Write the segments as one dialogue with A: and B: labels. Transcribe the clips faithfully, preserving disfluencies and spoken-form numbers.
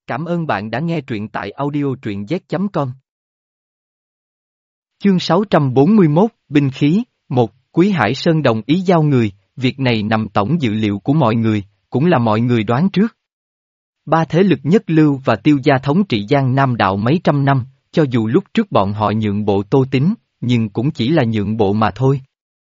A: Cảm ơn bạn đã nghe truyện tại audio truyện z chấm com. Chương sáu trăm bốn mươi mốt, Binh khí, một, Quý Hải Sơn đồng ý giao người, việc này nằm tổng dự liệu của mọi người, cũng là mọi người đoán trước. Ba thế lực Nhất Lưu và Tiêu gia thống trị Giang Nam đạo mấy trăm năm, cho dù lúc trước bọn họ nhượng bộ Tô Tín, nhưng cũng chỉ là nhượng bộ mà thôi.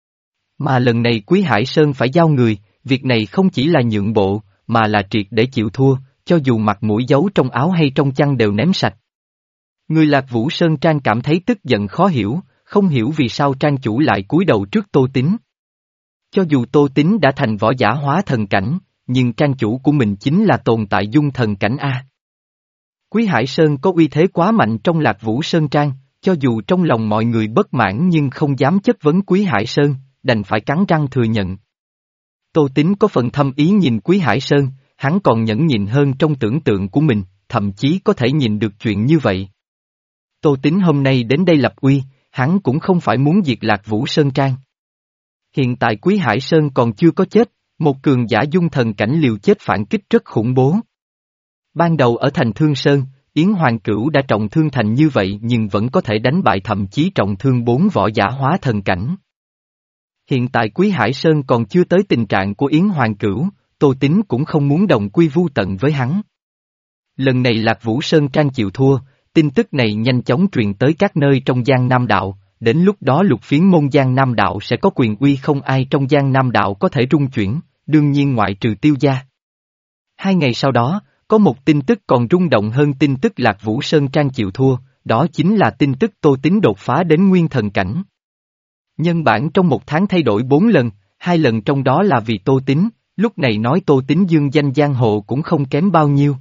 A: Mà lần này Quý Hải Sơn phải giao người, việc này không chỉ là nhượng bộ, mà là triệt để chịu thua, cho dù mặt mũi giấu trong áo hay trong chăn đều ném sạch. Người Lạc Vũ Sơn Trang cảm thấy tức giận khó hiểu, không hiểu vì sao Trang chủ lại cúi đầu trước Tô Tín. Cho dù Tô Tín đã thành võ giả hóa thần cảnh, nhưng Trang chủ của mình chính là tồn tại dung thần cảnh A. Quý Hải Sơn có uy thế quá mạnh trong Lạc Vũ Sơn Trang, cho dù trong lòng mọi người bất mãn nhưng không dám chất vấn Quý Hải Sơn, đành phải cắn răng thừa nhận. Tô Tín có phần thâm ý nhìn Quý Hải Sơn, hắn còn nhẫn nhịn hơn trong tưởng tượng của mình, thậm chí có thể nhìn được chuyện như vậy. Tô Tín hôm nay đến đây lập uy, hắn cũng không phải muốn diệt Lạc Vũ Sơn Trang. Hiện tại Quý Hải Sơn còn chưa có chết, một cường giả dung thần cảnh liều chết phản kích rất khủng bố. Ban đầu ở thành Thương Sơn, Yến Hoàng Cửu đã trọng thương thành như vậy nhưng vẫn có thể đánh bại thậm chí trọng thương bốn võ giả hóa thần cảnh. Hiện tại Quý Hải Sơn còn chưa tới tình trạng của Yến Hoàng Cửu, Tô Tín cũng không muốn đồng quy vu tận với hắn. Lần này Lạc Vũ Sơn Trang chịu thua, tin tức này nhanh chóng truyền tới các nơi trong Giang Nam Đạo, đến lúc đó lục phiến môn Giang Nam Đạo sẽ có quyền uy không ai trong Giang Nam Đạo có thể rung chuyển, đương nhiên ngoại trừ Tiêu gia. Hai ngày sau đó, có một tin tức còn rung động hơn tin tức Lạc Vũ Sơn Trang chịu thua, đó chính là tin tức Tô Tín đột phá đến nguyên thần cảnh. Nhân bản trong một tháng thay đổi bốn lần, hai lần trong đó là vì Tô Tín, lúc này nói Tô Tín dương danh giang hồ cũng không kém bao nhiêu.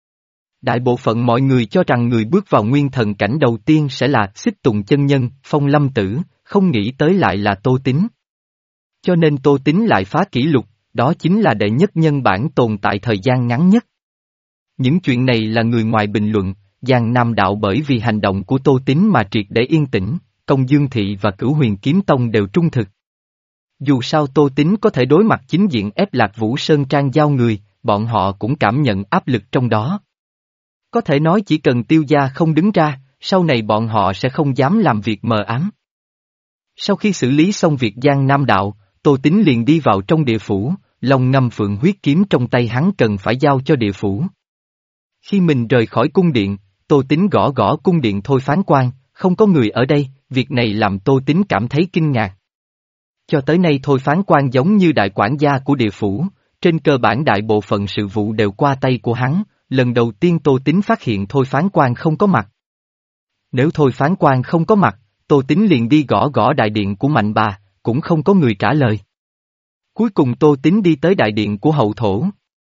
A: Đại bộ phận mọi người cho rằng người bước vào nguyên thần cảnh đầu tiên sẽ là Xích Tùng chân nhân, Phong Lâm Tử, không nghĩ tới lại là Tô Tín. Cho nên Tô Tín lại phá kỷ lục, đó chính là đệ nhất nhân bản tồn tại thời gian ngắn nhất. Những chuyện này là người ngoài bình luận, Giang Nam Đạo bởi vì hành động của Tô Tín mà triệt để yên tĩnh, Công Dương Thị và Cửu Huyền Kiếm Tông đều trung thực. Dù sao Tô Tín có thể đối mặt chính diện ép Lạc Vũ Sơn Trang giao người, bọn họ cũng cảm nhận áp lực trong đó. Có thể nói chỉ cần Tiêu gia không đứng ra, sau này bọn họ sẽ không dám làm việc mờ ám. Sau khi xử lý xong việc Giang Nam Đạo, Tô Tín liền đi vào trong địa phủ, Long Ngâm Phượng huyết kiếm trong tay hắn cần phải giao cho địa phủ. Khi mình rời khỏi cung điện, Tô Tín gõ gõ cung điện Thôi Phán Quan, không có người ở đây, việc này làm Tô Tín cảm thấy kinh ngạc. Cho tới nay Thôi Phán Quan giống như đại quản gia của địa phủ, trên cơ bản đại bộ phận sự vụ đều qua tay của hắn, lần đầu tiên Tô Tín phát hiện Thôi Phán Quan không có mặt. Nếu Thôi Phán Quan không có mặt, Tô Tín liền đi gõ gõ đại điện của Mạnh Bà, cũng không có người trả lời. Cuối cùng Tô Tín đi tới đại điện của hậu thổ.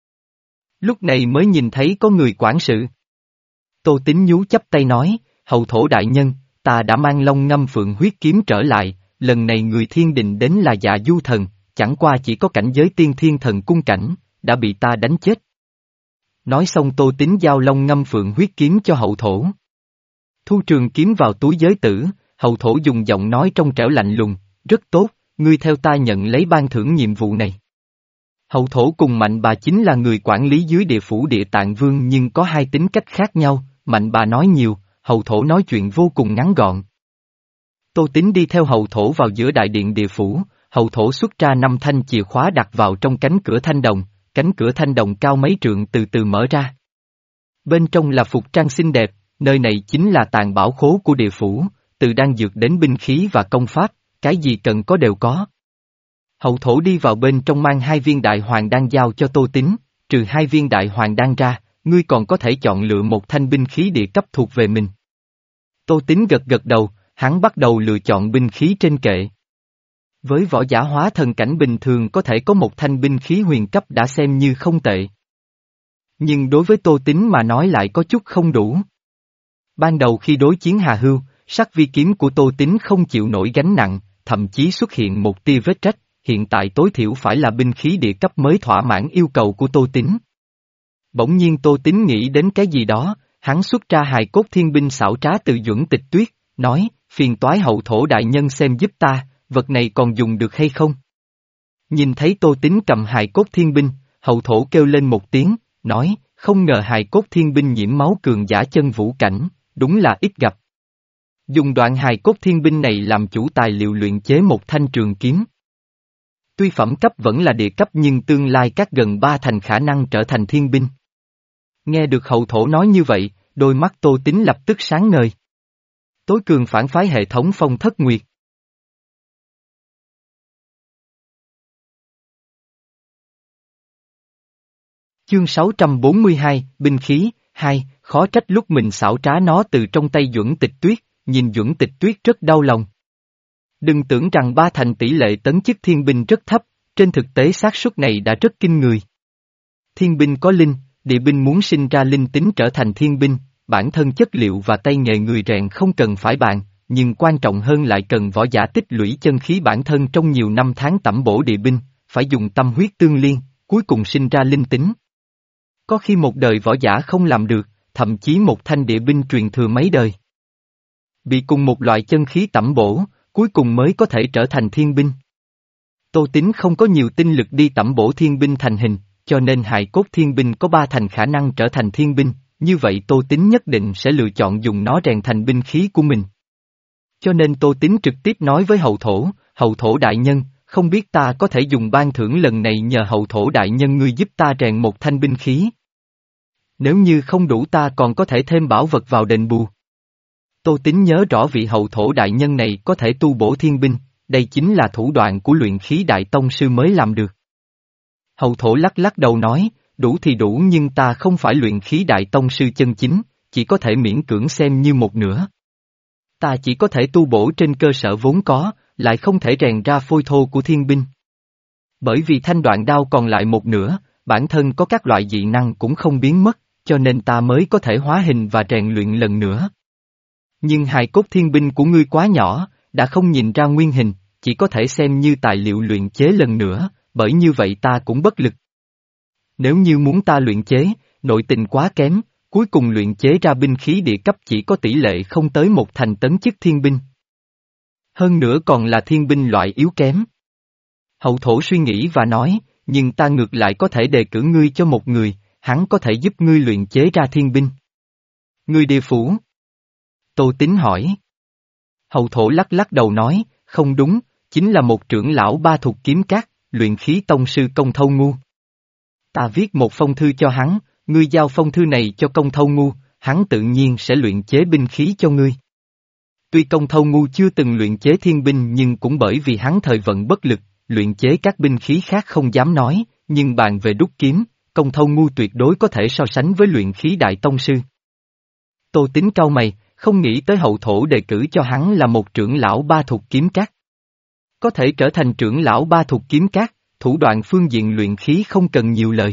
A: Lúc này mới nhìn thấy có người quản sự. Tô Tín nhú chắp tay nói, hậu thổ đại nhân, ta đã mang Long Ngâm Phượng huyết kiếm trở lại, lần này người thiên đình đến là Dạ Du Thần, chẳng qua chỉ có cảnh giới tiên thiên thần cung cảnh, đã bị ta đánh chết. Nói xong Tô Tín giao Long Ngâm Phượng huyết kiếm cho hậu thổ. Thu trường kiếm vào túi giới tử, hậu thổ dùng giọng nói trong trẻo lạnh lùng, rất tốt, ngươi theo ta nhận lấy ban thưởng nhiệm vụ này. Hậu thổ cùng Mạnh Bà chính là người quản lý dưới địa phủ Địa Tạng Vương nhưng có hai tính cách khác nhau, Mạnh Bà nói nhiều, hậu thổ nói chuyện vô cùng ngắn gọn. Tô Tín đi theo hậu thổ vào giữa đại điện địa phủ, hậu thổ xuất ra năm thanh chìa khóa đặt vào trong cánh cửa thanh đồng, cánh cửa thanh đồng cao mấy trượng từ từ mở ra. Bên trong là phục trang xinh đẹp, nơi này chính là tàng bảo khố của địa phủ, từ đan dược đến binh khí và công pháp, cái gì cần có đều có. Hậu thổ đi vào bên trong mang hai viên đại hoàng đan giao cho Tô Tín, trừ hai viên đại hoàng đan ra, ngươi còn có thể chọn lựa một thanh binh khí địa cấp thuộc về mình. Tô Tín gật gật đầu, hắn bắt đầu lựa chọn binh khí trên kệ. Với võ giả hóa thần cảnh bình thường có thể có một thanh binh khí huyền cấp đã xem như không tệ. Nhưng đối với Tô Tín mà nói lại có chút không đủ. Ban đầu khi đối chiến Hà Hưu, sắc vi kiếm của Tô Tín không chịu nổi gánh nặng, thậm chí xuất hiện một tia vết rách, hiện tại tối thiểu phải là binh khí địa cấp mới thỏa mãn yêu cầu của Tô Tín. Bỗng nhiên Tô Tín nghĩ đến cái gì đó, hắn xuất ra hài cốt thiên binh xảo trá từ Duẩn Tịch Tuyết, nói, phiền toái hậu thổ đại nhân xem giúp ta, vật này còn dùng được hay không? Nhìn thấy Tô Tín cầm hài cốt thiên binh, hậu thổ kêu lên một tiếng, nói, không ngờ hài cốt thiên binh nhiễm máu cường giả chân vũ cảnh, đúng là ít gặp. Dùng đoạn hài cốt thiên binh này làm chủ tài liệu luyện chế một thanh trường kiếm. Tuy phẩm cấp vẫn là địa cấp nhưng tương lai các gần ba thành khả năng trở thành thiên binh. Nghe được hậu thổ nói như vậy, đôi mắt Tô Tín lập tức sáng ngời. Tối cường phản phái hệ thống Phong Thất Nguyệt. Chương sáu trăm bốn mươi hai, binh khí, hai, khó trách lúc mình xảo trá nó từ trong tay Duẩn Tịch Tuyết, nhìn Duẩn Tịch Tuyết rất đau lòng. Đừng tưởng rằng ba thành tỷ lệ tấn chức thiên binh rất thấp, trên thực tế xác suất này đã rất kinh người. Thiên binh có linh, địa binh muốn sinh ra linh tính trở thành thiên binh, bản thân chất liệu và tay nghề người rèn không cần phải bàn, nhưng quan trọng hơn lại cần võ giả tích lũy chân khí bản thân trong nhiều năm tháng tẩm bổ địa binh, phải dùng tâm huyết tương liên, cuối cùng sinh ra linh tính. Có khi một đời võ giả không làm được, thậm chí một thanh địa binh truyền thừa mấy đời. Bị cùng một loại chân khí tẩm bổ, cuối cùng mới có thể trở thành thiên binh. Tô Tín không có nhiều tinh lực đi tẩm bổ thiên binh thành hình, cho nên hài cốt thiên binh có ba thành khả năng trở thành thiên binh, như vậy Tô Tín nhất định sẽ lựa chọn dùng nó rèn thành binh khí của mình. Cho nên Tô Tín trực tiếp nói với hậu thổ, hậu thổ đại nhân, không biết ta có thể dùng ban thưởng lần này nhờ hậu thổ đại nhân ngươi giúp ta rèn một thanh binh khí. Nếu như không đủ ta còn có thể thêm bảo vật vào đền bù. Tô Tín nhớ rõ vị hậu thổ đại nhân này có thể tu bổ thiên binh, đây chính là thủ đoạn của luyện khí đại tông sư mới làm được. Hậu thổ lắc lắc đầu nói, đủ thì đủ nhưng ta không phải luyện khí đại tông sư chân chính, chỉ có thể miễn cưỡng xem như một nửa. Ta chỉ có thể tu bổ trên cơ sở vốn có, lại không thể rèn ra phôi thô của thiên binh. Bởi vì thanh đoạn đao còn lại một nửa, bản thân có các loại dị năng cũng không biến mất, cho nên ta mới có thể hóa hình và rèn luyện lần nữa. Nhưng hài cốt thiên binh của ngươi quá nhỏ, đã không nhìn ra nguyên hình, chỉ có thể xem như tài liệu luyện chế lần nữa, bởi như vậy ta cũng bất lực. Nếu như muốn ta luyện chế, nội tình quá kém, cuối cùng luyện chế ra binh khí địa cấp chỉ có tỷ lệ không tới một thành tấn chức thiên binh. Hơn nữa còn là thiên binh loại yếu kém. Hậu thổ suy nghĩ và nói, nhưng ta ngược lại có thể đề cử ngươi cho một người, hắn có thể giúp ngươi luyện chế ra thiên binh. Ngươi địa phủ? Tô Tín hỏi. Hậu thổ lắc lắc đầu nói, không đúng, chính là một trưởng lão ba thuộc kiếm cát, luyện khí tông sư Công Thâu Ngu. Ta viết một phong thư cho hắn, ngươi giao phong thư này cho Công Thâu Ngu, hắn tự nhiên sẽ luyện chế binh khí cho ngươi. Tuy Công Thâu Ngu chưa từng luyện chế thiên binh nhưng cũng bởi vì hắn thời vận bất lực, luyện chế các binh khí khác không dám nói, nhưng bàn về đúc kiếm, Công Thâu Ngu tuyệt đối có thể so sánh với luyện khí đại tông sư. Tô Tín cau mày, không nghĩ tới hậu thổ đề cử cho hắn là một trưởng lão ba thuộc kiếm cát. Có thể trở thành trưởng lão ba thuộc kiếm cát, thủ đoạn phương diện luyện khí không cần nhiều lời.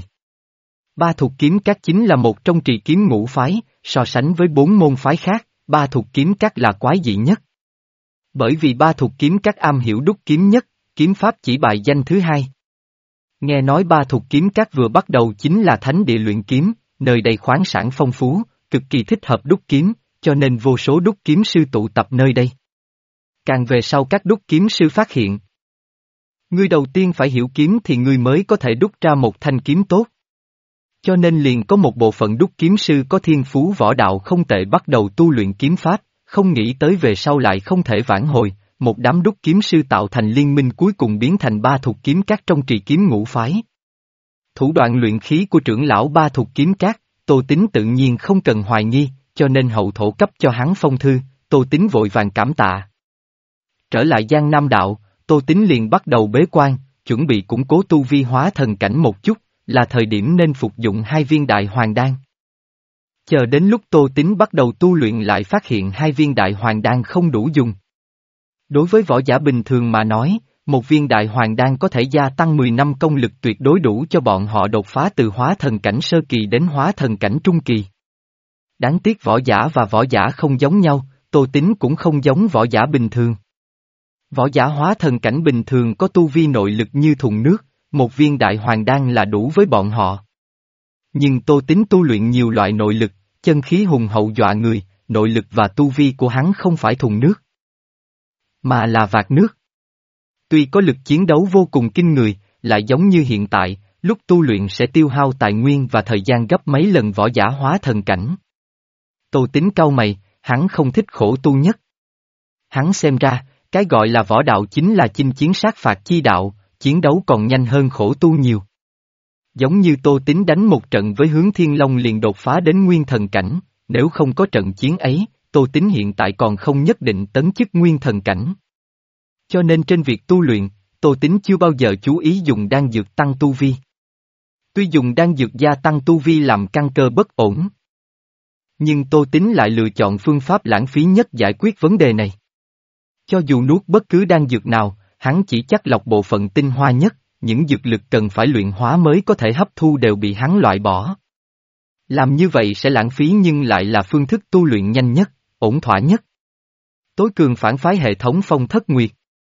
A: Ba thuộc kiếm cát chính là một trong trì kiếm ngũ phái, so sánh với bốn môn phái khác, ba thuộc kiếm cát là quái dị nhất. Bởi vì ba thuộc kiếm cát am hiểu đúc kiếm nhất, kiếm pháp chỉ bài danh thứ hai. Nghe nói ba thuộc kiếm cát vừa bắt đầu chính là thánh địa luyện kiếm, nơi đây khoáng sản phong phú, cực kỳ thích hợp đúc kiếm, cho nên vô số đúc kiếm sư tụ tập nơi đây. Càng về sau các đúc kiếm sư phát hiện. Ngươi đầu tiên phải hiểu kiếm thì ngươi mới có thể đúc ra một thanh kiếm tốt. Cho nên liền có một bộ phận đúc kiếm sư có thiên phú võ đạo không tệ bắt đầu tu luyện kiếm pháp, không nghĩ tới về sau lại không thể vãn hồi, một đám đúc kiếm sư tạo thành liên minh cuối cùng biến thành ba thuộc kiếm cát trong trì kiếm ngũ phái. Thủ đoạn luyện khí của trưởng lão ba thuộc kiếm cát, Tô Tín tự nhiên không cần hoài nghi, cho nên hậu thổ cấp cho hắn phong thư, Tô Tín vội vàng cảm tạ. Trở lại Giang Nam Đạo, Tô Tín liền bắt đầu bế quan, chuẩn bị củng cố tu vi hóa thần cảnh một chút, là thời điểm nên phục dụng hai viên đại hoàng đan. Chờ đến lúc Tô Tín bắt đầu tu luyện lại phát hiện hai viên đại hoàng đan không đủ dùng. Đối với võ giả bình thường mà nói, một viên đại hoàng đan có thể gia tăng mười năm công lực tuyệt đối đủ cho bọn họ đột phá từ hóa thần cảnh sơ kỳ đến hóa thần cảnh trung kỳ. Đáng tiếc võ giả và võ giả không giống nhau, Tô Tín cũng không giống võ giả bình thường. Võ giả hóa thần cảnh bình thường có tu vi nội lực như thùng nước, một viên đại hoàng đan là đủ với bọn họ. Nhưng Tô Tín tu luyện nhiều loại nội lực, chân khí hùng hậu dọa người, nội lực và tu vi của hắn không phải thùng nước, mà là vạc nước. Tuy có lực chiến đấu vô cùng kinh người, lại giống như hiện tại, lúc tu luyện sẽ tiêu hao tài nguyên và thời gian gấp mấy lần võ giả hóa thần cảnh. Tô Tính cau mày, hắn không thích khổ tu nhất. Hắn xem ra, cái gọi là võ đạo chính là chinh chiến sát phạt chi đạo, chiến đấu còn nhanh hơn khổ tu nhiều. Giống như Tô Tính đánh một trận với Hướng Thiên Long liền đột phá đến nguyên thần cảnh, nếu không có trận chiến ấy, Tô Tính hiện tại còn không nhất định tấn chức nguyên thần cảnh. Cho nên trên việc tu luyện, Tô Tính chưa bao giờ chú ý dùng đan dược tăng tu vi. Tuy dùng đan dược gia tăng tu vi làm căn cơ bất ổn, nhưng Tô Tính lại lựa chọn phương pháp lãng phí nhất giải quyết vấn đề này. Cho dù nuốt bất cứ đan dược nào, hắn chỉ chắc lọc bộ phận tinh hoa nhất, những dược lực cần phải luyện hóa mới có thể hấp thu đều bị hắn loại bỏ. Làm như vậy sẽ lãng phí nhưng lại là phương thức tu luyện nhanh nhất, ổn thỏa nhất. Tối cường phản phái hệ thống Phong Thất Nguyệt.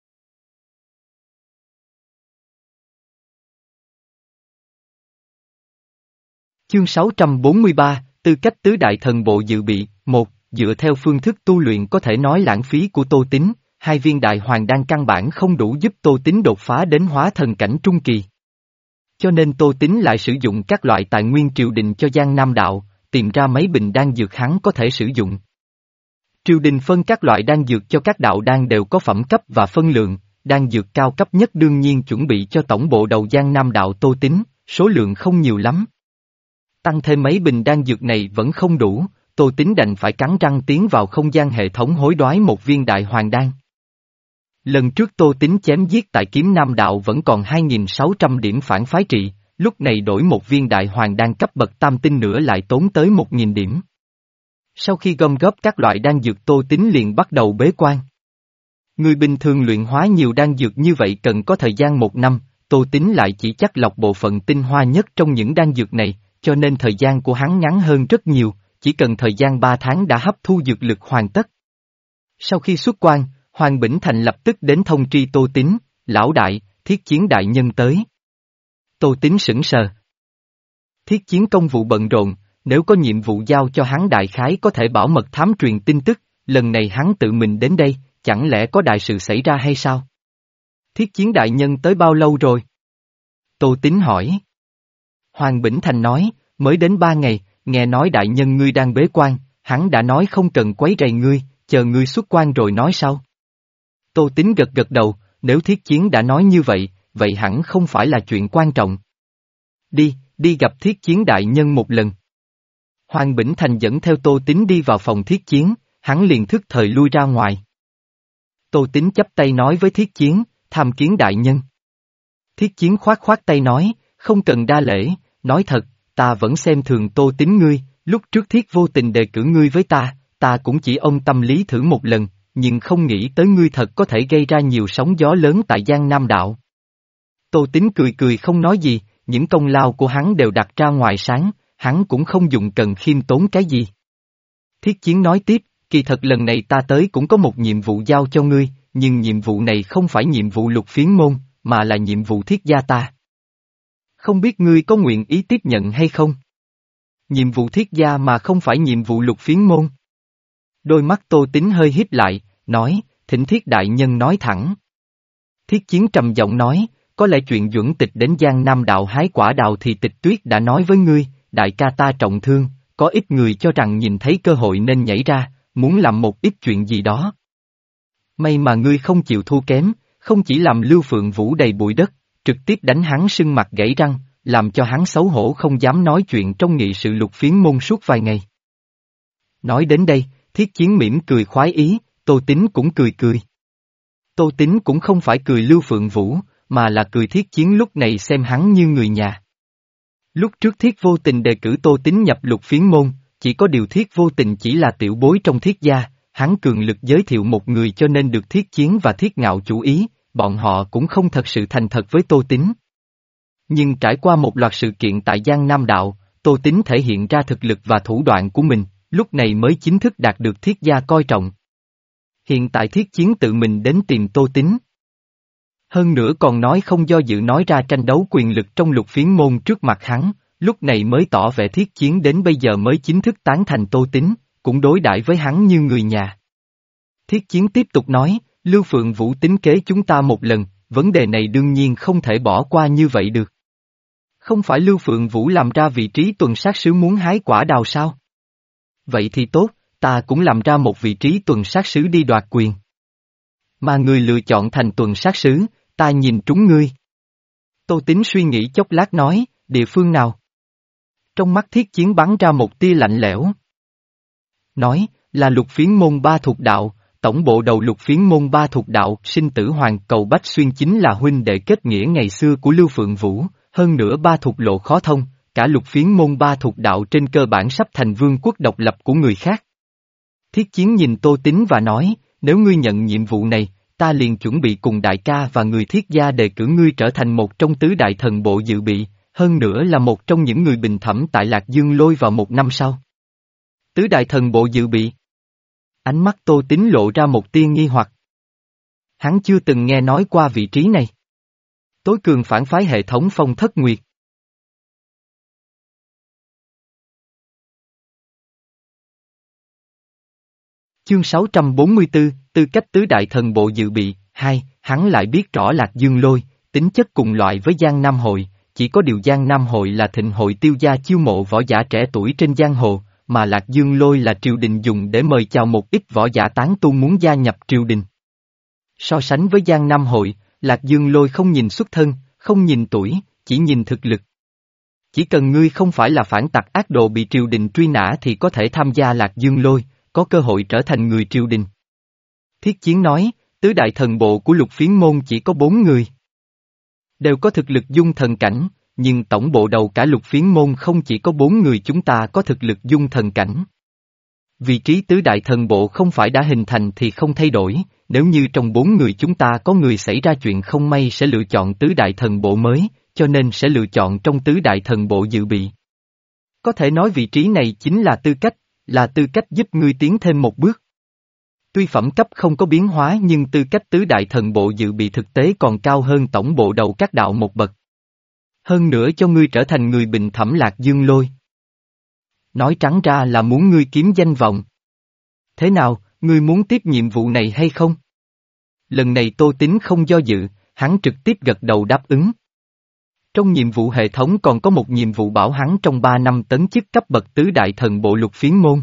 A: Chương sáu trăm bốn mươi ba, tư cách tứ đại thần bộ dự bị. Một, dựa theo phương thức tu luyện có thể nói lãng phí của Tô Tính, hai viên đại hoàng đan căn bản không đủ giúp Tô Tính đột phá đến hóa thần cảnh trung kỳ. Cho nên Tô Tính lại sử dụng các loại tài nguyên triều đình cho Giang Nam đạo, tìm ra mấy bình đan dược hắn có thể sử dụng. Triều đình phân các loại đan dược cho các đạo đan đều có phẩm cấp và phân lượng, đan dược cao cấp nhất đương nhiên chuẩn bị cho tổng bộ đầu Giang Nam đạo Tô Tính, số lượng không nhiều lắm. Tăng thêm mấy bình đan dược này vẫn không đủ, Tô Tính đành phải cắn răng tiến vào không gian hệ thống hối đoái một viên đại hoàng đan. Lần trước Tô Tính chém giết tại Kiếm Nam đạo vẫn còn hai nghìn sáu trăm điểm phản phái trị, lúc này đổi một viên đại hoàng đan cấp bậc tam tinh nữa lại tốn tới một nghìn điểm. Sau khi gom góp các loại đan dược Tô Tính liền bắt đầu bế quan. Người bình thường luyện hóa nhiều đan dược như vậy cần có thời gian một năm, Tô Tính lại chỉ chắc lọc bộ phận tinh hoa nhất trong những đan dược này, cho nên thời gian của hắn ngắn hơn rất nhiều, chỉ cần thời gian ba tháng đã hấp thu dược lực hoàn tất. Sau khi xuất quan, Hoàng Bỉnh Thành lập tức đến thông tri Tô Tính, lão đại, Thiết Chiến đại nhân tới. Tô Tính sững sờ. Thiết Chiến công vụ bận rộn, nếu có nhiệm vụ giao cho hắn đại khái có thể bảo mật thám truyền tin tức, lần này hắn tự mình đến đây, chẳng lẽ có đại sự xảy ra hay sao? Thiết Chiến đại nhân tới bao lâu rồi? Tô Tính hỏi. Hoàng Bỉnh Thành nói, mới đến ba ngày, nghe nói đại nhân ngươi đang bế quan, hắn đã nói không cần quấy rầy ngươi, chờ ngươi xuất quan rồi nói sau. Tô Tính gật gật đầu, nếu Thiết Chiến đã nói như vậy, vậy hẳn không phải là chuyện quan trọng. Đi, đi gặp Thiết Chiến đại nhân một lần. Hoàng Bỉnh Thành dẫn theo Tô Tính đi vào phòng Thiết Chiến, hắn liền thức thời lui ra ngoài. Tô Tính chắp tay nói với Thiết Chiến, tham kiến đại nhân. Thiết Chiến khoát khoát tay nói, không cần đa lễ, nói thật, ta vẫn xem thường Tô Tính ngươi, lúc trước Thiết vô tình đề cử ngươi với ta, ta cũng chỉ ôm tâm lý thử một lần, nhưng không nghĩ tới ngươi thật có thể gây ra nhiều sóng gió lớn tại Giang Nam đạo. Tô Tính cười cười không nói gì, những công lao của hắn đều đặt ra ngoài sáng, hắn cũng không dùng cần khiêm tốn cái gì. Thiết Chiến nói tiếp, kỳ thật lần này ta tới cũng có một nhiệm vụ giao cho ngươi, nhưng nhiệm vụ này không phải nhiệm vụ Lục Phiến môn, mà là nhiệm vụ Thiết gia ta. Không biết ngươi có nguyện ý tiếp nhận hay không? Nhiệm vụ Thiết gia mà không phải nhiệm vụ Lục Phiến môn. Đôi mắt Tô Tính hơi híp lại, nói, thỉnh Thiết đại nhân nói thẳng. Thiết Chiến trầm giọng nói, có lẽ chuyện Duẩn Tịch đến Giang Nam đạo hái quả đào thì Tịch Tuyết đã nói với ngươi, đại ca ta trọng thương, có ít người cho rằng nhìn thấy cơ hội nên nhảy ra, muốn làm một ít chuyện gì đó. May mà ngươi không chịu thua kém, không chỉ làm Lưu Phượng Vũ đầy bụi đất, trực tiếp đánh hắn sưng mặt gãy răng, làm cho hắn xấu hổ không dám nói chuyện trong nghị sự Lục Phiến môn suốt vài ngày. Nói đến đây, Thiết Chiến mỉm cười khoái ý, Tô Tính cũng cười cười. Tô Tính cũng không phải cười Lưu Phượng Vũ, mà là cười Thiết Chiến lúc này xem hắn như người nhà. Lúc trước Thiết vô tình đề cử Tô Tính nhập Lục Phiến môn, chỉ có điều Thiết vô tình chỉ là tiểu bối trong Thiết gia, hắn cường lực giới thiệu một người cho nên được Thiết Chiến và Thiết Ngạo chú ý, bọn họ cũng không thật sự thành thật với Tô Tính. Nhưng trải qua một loạt sự kiện tại Giang Nam đạo, Tô Tính thể hiện ra thực lực và thủ đoạn của mình, lúc này mới chính thức đạt được Thiết gia coi trọng. Hiện tại Thiết Chiến tự mình đến tìm Tô Tính. Hơn nữa còn nói không do dự nói ra tranh đấu quyền lực trong Lục Phiến môn trước mặt hắn, lúc này mới tỏ vẻ Thiết Chiến đến bây giờ mới chính thức tán thành Tô Tính, cũng đối đãi với hắn như người nhà. Thiết Chiến tiếp tục nói, Lưu Phượng Vũ tính kế chúng ta một lần, vấn đề này đương nhiên không thể bỏ qua như vậy được. Không phải Lưu Phượng Vũ làm ra vị trí tuần sát sứ muốn hái quả đào sao? Vậy thì tốt, ta cũng làm ra một vị trí tuần sát sứ đi đoạt quyền. Mà người lựa chọn thành tuần sát sứ, ta nhìn trúng ngươi. Tô Tín suy nghĩ chốc lát nói, địa phương nào? Trong mắt Thiết Chiến bắn ra một tia lạnh lẽo. Nói, là Lục Phiến môn ba thuộc đạo, tổng bộ đầu Lục Phiến môn ba thuộc đạo, sinh tử hoàng cầu Bách Xuyên chính là huynh đệ kết nghĩa ngày xưa của Lưu Phượng Vũ, hơn nữa ba thuộc lộ khó thông, cả Lục Phiến môn ba thuộc đạo trên cơ bản sắp thành vương quốc độc lập của người khác. Thiết Chiến nhìn Tô Tín và nói, nếu ngươi nhận nhiệm vụ này, ta liền chuẩn bị cùng đại ca và người Thiết gia đề cử ngươi trở thành một trong tứ đại thần bộ dự bị, hơn nữa là một trong những người bình thẩm tại Lạc Dương Lôi vào một năm sau. Tứ đại thần bộ dự bị. Ánh mắt Tô Tín lộ ra một tia nghi hoặc. Hắn chưa từng nghe nói qua vị trí này. Tối cường phản phái hệ thống Phong Thất Nguyệt. Chương sáu trăm bốn mươi tư, tư cách tứ đại thần bộ dự bị, hai, hắn lại biết rõ Lạc Dương Lôi, tính chất cùng loại với Giang Nam Hội, chỉ có điều Giang Nam Hội là thịnh hội tiêu gia chiêu mộ võ giả trẻ tuổi trên giang hồ, mà Lạc Dương Lôi là triều đình dùng để mời chào một ít võ giả tán tu muốn gia nhập triều đình. So sánh với Giang Nam Hội, Lạc Dương Lôi không nhìn xuất thân, không nhìn tuổi, chỉ nhìn thực lực. Chỉ cần ngươi không phải là phản tặc ác đồ bị triều đình truy nã thì có thể tham gia Lạc Dương Lôi, có cơ hội trở thành người triều đình. Thiết Chiến nói, tứ đại thần bộ của Lục Phiến môn chỉ có bốn người. Đều có thực lực dung thần cảnh, nhưng tổng bộ đầu cả Lục Phiến môn không chỉ có bốn người chúng ta có thực lực dung thần cảnh. Vị trí tứ đại thần bộ không phải đã hình thành thì không thay đổi, nếu như trong bốn người chúng ta có người xảy ra chuyện không may sẽ lựa chọn tứ đại thần bộ mới, cho nên sẽ lựa chọn trong tứ đại thần bộ dự bị. Có thể nói vị trí này chính là tư cách, là tư cách giúp ngươi tiến thêm một bước. Tuy phẩm cấp không có biến hóa nhưng tư cách tứ đại thần bộ dự bị thực tế còn cao hơn tổng bộ đầu các đạo một bậc. Hơn nữa cho ngươi trở thành người bình thẩm Lạc Dương Lôi. Nói trắng ra là muốn ngươi kiếm danh vọng. Thế nào, ngươi muốn tiếp nhiệm vụ này hay không? Lần này Tô Tín không do dự, hắn trực tiếp gật đầu đáp ứng. Trong nhiệm vụ hệ thống còn có một nhiệm vụ bảo hắn trong ba năm tấn chức cấp bậc tứ đại thần bộ Lục Phiến môn.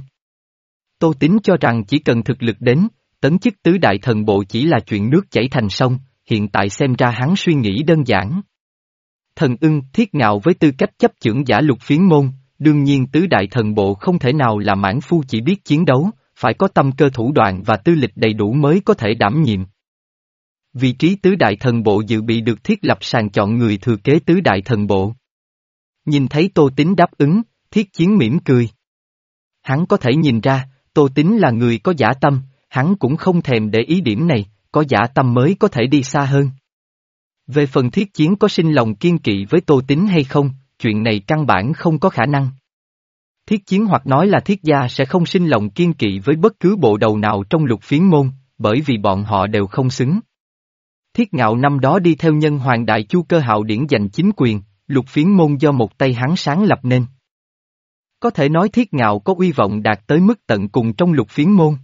A: Tô Tín cho rằng chỉ cần thực lực đến, tấn chức tứ đại thần bộ chỉ là chuyện nước chảy thành sông, hiện tại xem ra hắn suy nghĩ đơn giản. Thần Ưng Thiết Ngạo với tư cách chấp chưởng giả Lục Phiến môn, đương nhiên tứ đại thần bộ không thể nào là mãn phu chỉ biết chiến đấu, phải có tâm cơ thủ đoạn và tư lịch đầy đủ mới có thể đảm nhiệm. Vị trí tứ đại thần bộ dự bị được thiết lập sàng chọn người thừa kế tứ đại thần bộ. Nhìn thấy Tô Tín đáp ứng, Thiết Chiến mỉm cười. Hắn có thể nhìn ra, Tô Tín là người có dã tâm, hắn cũng không thèm để ý điểm này, có dã tâm mới có thể đi xa hơn. Về phần Thiết Chiến có sinh lòng kiên kỵ với Tô Tín hay không, chuyện này căn bản không có khả năng. Thiết Chiến hoặc nói là Thiết gia sẽ không sinh lòng kiên kỵ với bất cứ bộ đầu nào trong Lục Phiến môn, bởi vì bọn họ đều không xứng. Thiết Ngạo năm đó đi theo nhân hoàng đại chu Cơ Hạo Điển giành chính quyền, Lục Phiến môn do một tay hắn sáng lập nên. Có thể nói Thiết Ngạo có uy vọng đạt tới mức tận cùng trong Lục Phiến môn.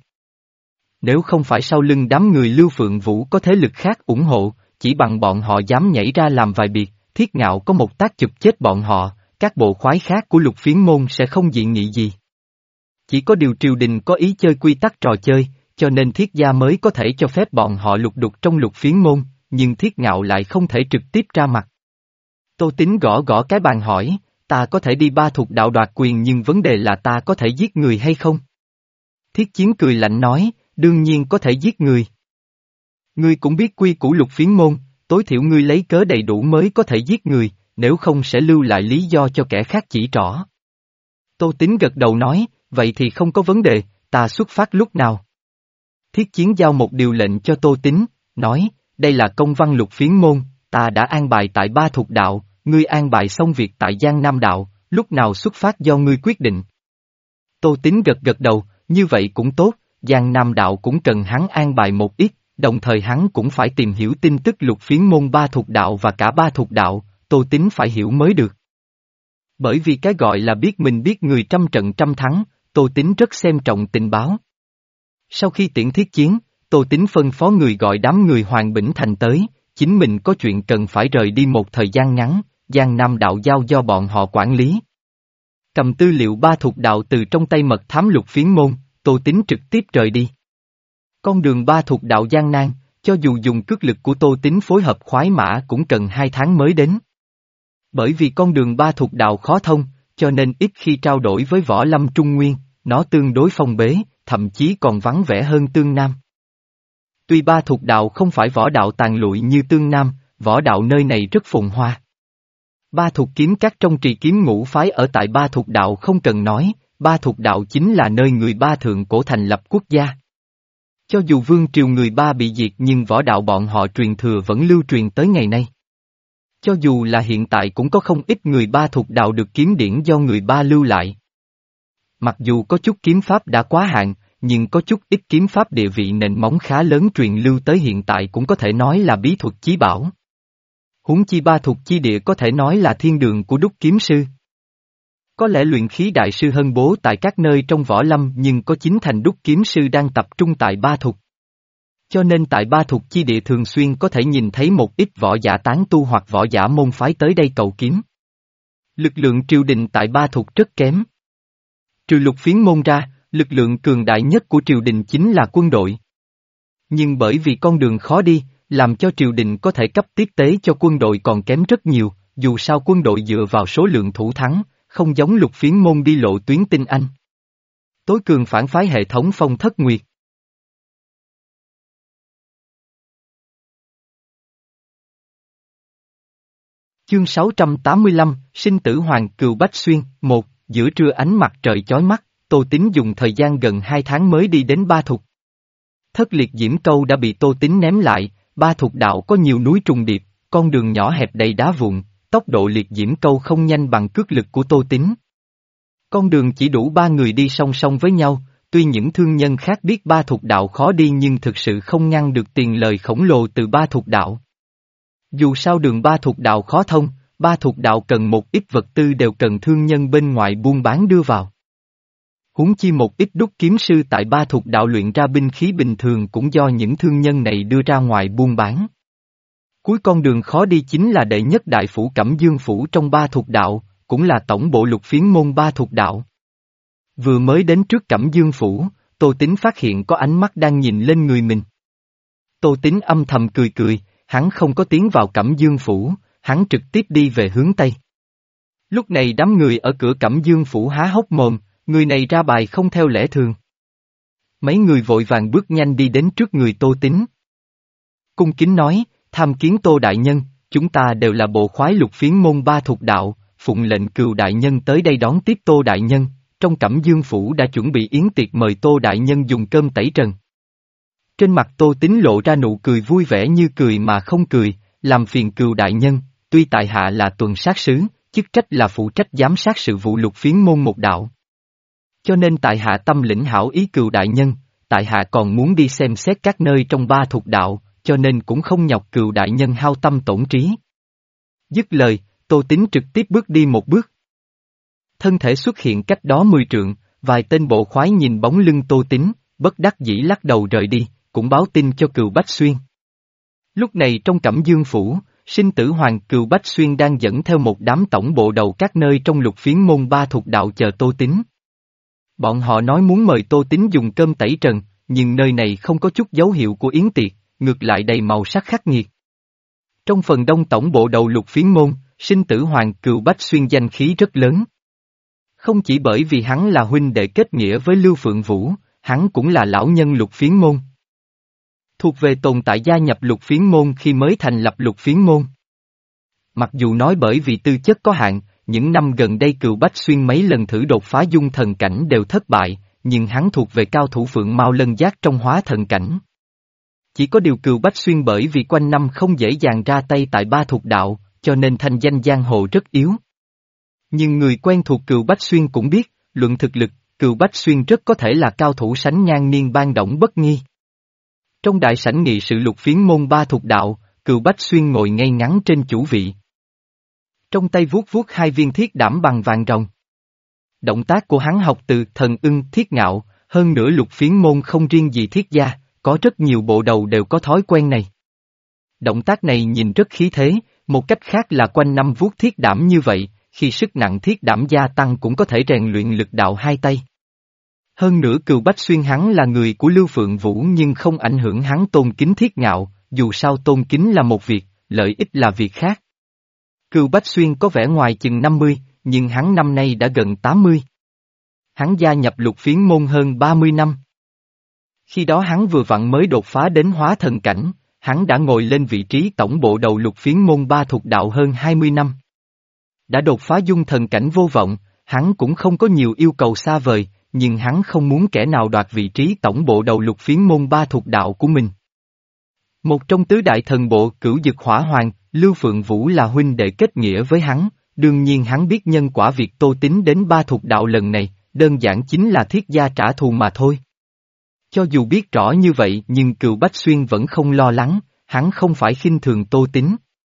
A: Nếu không phải sau lưng đám người Lưu Phượng Vũ có thế lực khác ủng hộ, chỉ bằng bọn họ dám nhảy ra làm vài biệt, Thiết Ngạo có một tác chụp chết bọn họ, các bộ khoái khác của Lục Phiến môn sẽ không dị nghị gì. Chỉ có điều triều đình có ý chơi quy tắc trò chơi, cho nên Thiết gia mới có thể cho phép bọn họ lục đục trong Lục Phiến môn, nhưng Thiết Ngạo lại không thể trực tiếp ra mặt. Tô Tín gõ gõ cái bàn hỏi, ta có thể đi ba thuộc đạo đoạt quyền nhưng vấn đề là ta có thể giết người hay không? Thiết Chiến cười lạnh nói, đương nhiên có thể giết người. Ngươi cũng biết quy củ Lục Phiến môn, tối thiểu ngươi lấy cớ đầy đủ mới có thể giết người, nếu không sẽ lưu lại lý do cho kẻ khác chỉ trỏ. Tô Tín gật đầu nói, vậy thì không có vấn đề, ta xuất phát lúc nào? Thiết Chiến giao một điều lệnh cho Tô Tín, nói, đây là công văn Lục Phiến môn, ta đã an bài tại ba thuộc đạo, ngươi an bài xong việc tại Giang Nam đạo, lúc nào xuất phát do ngươi quyết định. Tô Tín gật gật đầu, như vậy cũng tốt, Giang Nam đạo cũng cần hắn an bài một ít, đồng thời hắn cũng phải tìm hiểu tin tức Lục Phiến môn ba thuộc đạo và cả ba thuộc đạo, Tô Tín phải hiểu mới được. Bởi vì cái gọi là biết mình biết người trăm trận trăm thắng, Tô Tín rất xem trọng tình báo. Sau khi tiễn Thiết Chiến, Tô Tín phân phó người gọi đám người Hoàng Bỉnh Thành tới, chính mình có chuyện cần phải rời đi một thời gian ngắn, Giang Nam đạo giao do bọn họ quản lý. Cầm tư liệu ba thuộc đạo từ trong tay mật thám Lục Phiến Môn, Tô Tín trực tiếp rời đi. Con đường ba thuộc đạo gian nan, cho dù dùng cước lực của Tô Tín phối hợp khoái mã cũng cần hai tháng mới đến. Bởi vì con đường ba thuộc đạo khó thông, cho nên ít khi trao đổi với võ lâm Trung Nguyên, nó tương đối phong bế, thậm chí còn vắng vẻ hơn Tương Nam. Tuy ba thuộc đạo không phải võ đạo tàn lụi như Tương Nam, võ đạo nơi này rất phồn hoa. Ba thuộc kiếm các trong trì kiếm ngũ phái ở tại ba thuộc đạo không cần nói, ba thuộc đạo chính là nơi người ba thượng cổ thành lập quốc gia. Cho dù vương triều người ba bị diệt nhưng võ đạo bọn họ truyền thừa vẫn lưu truyền tới ngày nay. Cho dù là hiện tại cũng có không ít người ba thuộc đạo được kiếm điển do người ba lưu lại. Mặc dù có chút kiếm pháp đã quá hạn, nhưng có chút ít kiếm pháp địa vị nền móng khá lớn truyền lưu tới hiện tại cũng có thể nói là bí thuật chí bảo. Huống chi ba thuộc chi địa có thể nói là thiên đường của đúc kiếm sư. Có lẽ luyện khí đại sư hân bố tại các nơi trong võ lâm nhưng có chính thành đúc kiếm sư đang tập trung tại ba thuộc. Cho nên tại ba thuộc chi địa thường xuyên có thể nhìn thấy một ít võ giả tán tu hoặc võ giả môn phái tới đây cầu kiếm. Lực lượng triều đình tại ba thuộc rất kém. Trừ Lục Phiến Môn ra, lực lượng cường đại nhất của triều đình chính là quân đội. Nhưng bởi vì con đường khó đi, làm cho triều đình có thể cấp tiếp tế cho quân đội còn kém rất nhiều, dù sao quân đội dựa vào số lượng thủ thắng, không giống Lục Phiến Môn đi lộ tuyến tinh anh. Tối cường phản phái hệ thống Phong Thất Nguyệt. Chương sáu trăm tám mươi lăm, Sinh tử Hoàng Cừu Bách Xuyên, một, giữa trưa ánh mặt trời chói mắt, Tô Tín dùng thời gian gần hai tháng mới đi đến ba thục. Thất liệt diễm câu đã bị Tô Tín ném lại, ba thục đạo có nhiều núi trùng điệp, con đường nhỏ hẹp đầy đá vụn, tốc độ liệt diễm câu không nhanh bằng cước lực của Tô Tín. Con đường chỉ đủ ba người đi song song với nhau, tuy những thương nhân khác biết ba thục đạo khó đi nhưng thực sự không ngăn được tiền lời khổng lồ từ ba thục đạo. Dù sao đường ba thục đạo khó thông, ba thục đạo cần một ít vật tư đều cần thương nhân bên ngoài buôn bán đưa vào. Huống chi một ít đúc kiếm sư tại ba thục đạo luyện ra binh khí bình thường cũng do những thương nhân này đưa ra ngoài buôn bán. Cuối con đường khó đi chính là đệ nhất đại phủ Cẩm Dương Phủ trong ba thục đạo, cũng là tổng bộ Lục Phiến Môn ba thục đạo. Vừa mới đến trước Cẩm Dương Phủ, Tô Tín phát hiện có ánh mắt đang nhìn lên người mình. Tô Tín âm thầm cười cười, hắn không có tiến vào Cẩm Dương Phủ, hắn trực tiếp đi về hướng Tây. Lúc này đám người ở cửa Cẩm Dương Phủ há hốc mồm, người này ra bài không theo lẽ thường. Mấy người vội vàng bước nhanh đi đến trước người Tô Tín. Cung kính nói, tham kiến Tô Đại Nhân, chúng ta đều là bộ khoái Lục Phiến Môn ba thục đạo, phụng lệnh Cừu Đại Nhân tới đây đón tiếp Tô Đại Nhân, trong Cẩm Dương Phủ đã chuẩn bị yến tiệc mời Tô Đại Nhân dùng cơm tẩy trần. Trên mặt Tô Tín lộ ra nụ cười vui vẻ như cười mà không cười, làm phiền Cừu Đại Nhân, tuy tại hạ là tuần sát sứ, chức trách là phụ trách giám sát sự vụ Lục Phiến Môn một đạo. Cho nên tại hạ tâm lĩnh hảo ý Cừu Đại Nhân, tại hạ còn muốn đi xem xét các nơi trong ba thục đạo, cho nên cũng không nhọc Cừu Đại Nhân hao tâm tổn trí. Dứt lời, Tô Tín trực tiếp bước đi một bước. Thân thể xuất hiện cách đó mười trượng, vài tên bộ khoái nhìn bóng lưng Tô Tín, bất đắc dĩ lắc đầu rời đi, cũng báo tin cho Cừu Bách Xuyên. Lúc này trong Cẩm Dương Phủ, Sinh tử Hoàng Cừu Bách Xuyên đang dẫn theo một đám tổng bộ đầu các nơi trong Lục Phiến Môn ba thục đạo chờ Tô Tín. Bọn họ nói muốn mời Tô Tín dùng cơm tẩy trần, nhưng nơi này không có chút dấu hiệu của yến tiệc, ngược lại đầy màu sắc khắc nghiệt. Trong phần đông tổng bộ đầu Lục Phiến Môn, Sinh tử Hoàng Cừu Bách Xuyên danh khí rất lớn. Không chỉ bởi vì hắn là huynh đệ kết nghĩa với Lưu Phượng Vũ, hắn cũng là lão nhân Lục Phiến Môn. Thuộc về tồn tại gia nhập Lục Phiến Môn khi mới thành lập Lục Phiến Môn. Mặc dù nói bởi vì tư chất có hạn, những năm gần đây Cừu Bách Xuyên mấy lần thử đột phá dung thần cảnh đều thất bại, nhưng hắn thuộc về cao thủ Phượng Mao Lân Giác trong hóa thần cảnh. Chỉ có điều Cừu Bách Xuyên bởi vì quanh năm không dễ dàng ra tay tại ba thục đạo, cho nên thanh danh giang hồ rất yếu. Nhưng người quen thuộc Cừu Bách Xuyên cũng biết, luận thực lực, Cừu Bách Xuyên rất có thể là cao thủ sánh ngang niên ban Đổng Bất Nghi. Trong đại sảnh nghị sự Lục Phiến Môn ba thục đạo, Cừu Bách Xuyên ngồi ngay ngắn trên chủ vị. Trong tay vuốt vuốt hai viên thiết đảm bằng vàng ròng. Động tác của hắn học từ Thần Ưng Thiết Ngạo, hơn nữa Lục Phiến Môn không riêng gì thiết gia, có rất nhiều bộ đầu đều có thói quen này. Động tác này nhìn rất khí thế, Một cách khác là quanh năm vuốt thiết đảm như vậy, khi sức nặng thiết đảm gia tăng cũng có thể rèn luyện lực đạo hai tay. Hơn nữa Cừu Bách Xuyên hắn là người của Lưu Phượng Vũ nhưng không ảnh hưởng hắn tôn kính Thiết Ngạo, dù sao tôn kính là một việc, lợi ích là việc khác. Cừu Bách Xuyên có vẻ ngoài chừng năm mươi, nhưng hắn năm nay đã gần tám mươi. Hắn gia nhập Lục Phiến môn hơn ba mươi năm. Khi đó hắn vừa vặn mới đột phá đến hóa thần cảnh, hắn đã ngồi lên vị trí tổng bộ đầu Lục Phiến môn ba thuộc đạo hơn hai mươi năm. Đã đột phá dung thần cảnh vô vọng, hắn cũng không có nhiều yêu cầu xa vời, nhưng hắn không muốn kẻ nào đoạt vị trí tổng bộ đầu Lục Phiến môn ba thuộc đạo của mình. Một trong tứ đại thần bộ Cửu Dực Hỏa Hoàng, Lưu Phượng Vũ là huynh đệ kết nghĩa với hắn, đương nhiên hắn biết nhân quả việc Tô Tín đến ba thuộc đạo lần này, đơn giản chính là Thiết gia trả thù mà thôi. Cho dù biết rõ như vậy nhưng Cừu Bách Xuyên vẫn không lo lắng, hắn không phải khinh thường Tô Tín,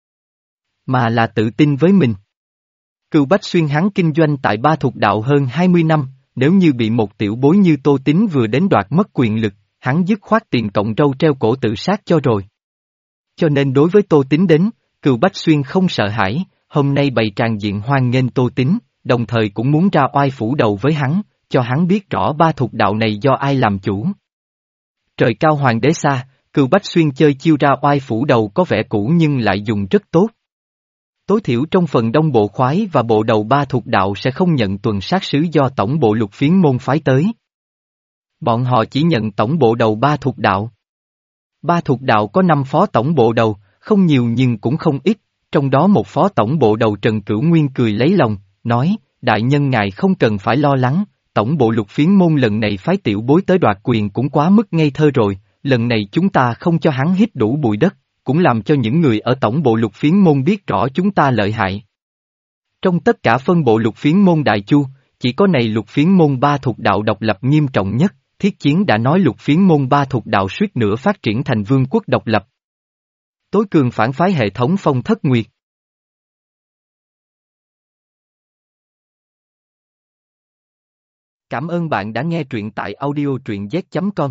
A: mà là tự tin với mình. Cừu Bách Xuyên hắn kinh doanh tại ba thuộc đạo hơn hai mươi năm, nếu như bị một tiểu bối như Tô Tín vừa đến đoạt mất quyền lực, hắn dứt khoát tiền cộng râu treo cổ tự sát cho rồi. Cho nên đối với Tô Tín đến, Cừu Bách Xuyên không sợ hãi, hôm nay bày tràn diện hoan nghênh Tô Tín, đồng thời cũng muốn ra oai phủ đầu với hắn, cho hắn biết rõ ba thuộc đạo này do ai làm chủ. Trời cao hoàng đế xa, Cừu Bách Xuyên chơi chiêu ra oai phủ đầu có vẻ cũ nhưng lại dùng rất tốt. Tối thiểu trong phần đông bộ khoái và bộ đầu ba thuộc đạo sẽ không nhận tuần sát sứ do tổng bộ Lục Phiến môn phái tới. Bọn họ chỉ nhận tổng bộ đầu ba thuộc đạo. Ba thuộc đạo có năm phó tổng bộ đầu, không nhiều nhưng cũng không ít, trong đó một phó tổng bộ đầu Trần Cửu Nguyên cười lấy lòng, nói, đại nhân ngài không cần phải lo lắng, tổng bộ Lục Phiến môn lần này phái tiểu bối tới đoạt quyền cũng quá mức ngây thơ rồi, lần này chúng ta không cho hắn hít đủ bụi đất, cũng làm cho những người ở tổng bộ Lục Phiến môn biết rõ chúng ta lợi hại. Trong tất cả phân bộ Lục Phiến môn Đại Chu, chỉ có này Lục Phiến môn ba thuộc đạo độc lập nghiêm trọng nhất, Thiết Chiến đã nói Lục Phiến môn ba thuộc đạo suýt nữa phát triển thành vương quốc độc lập. Tối cường phản phái hệ thống Phong Thất Nguyệt. Cảm ơn bạn đã nghe truyện tại audio truyện z chấm com.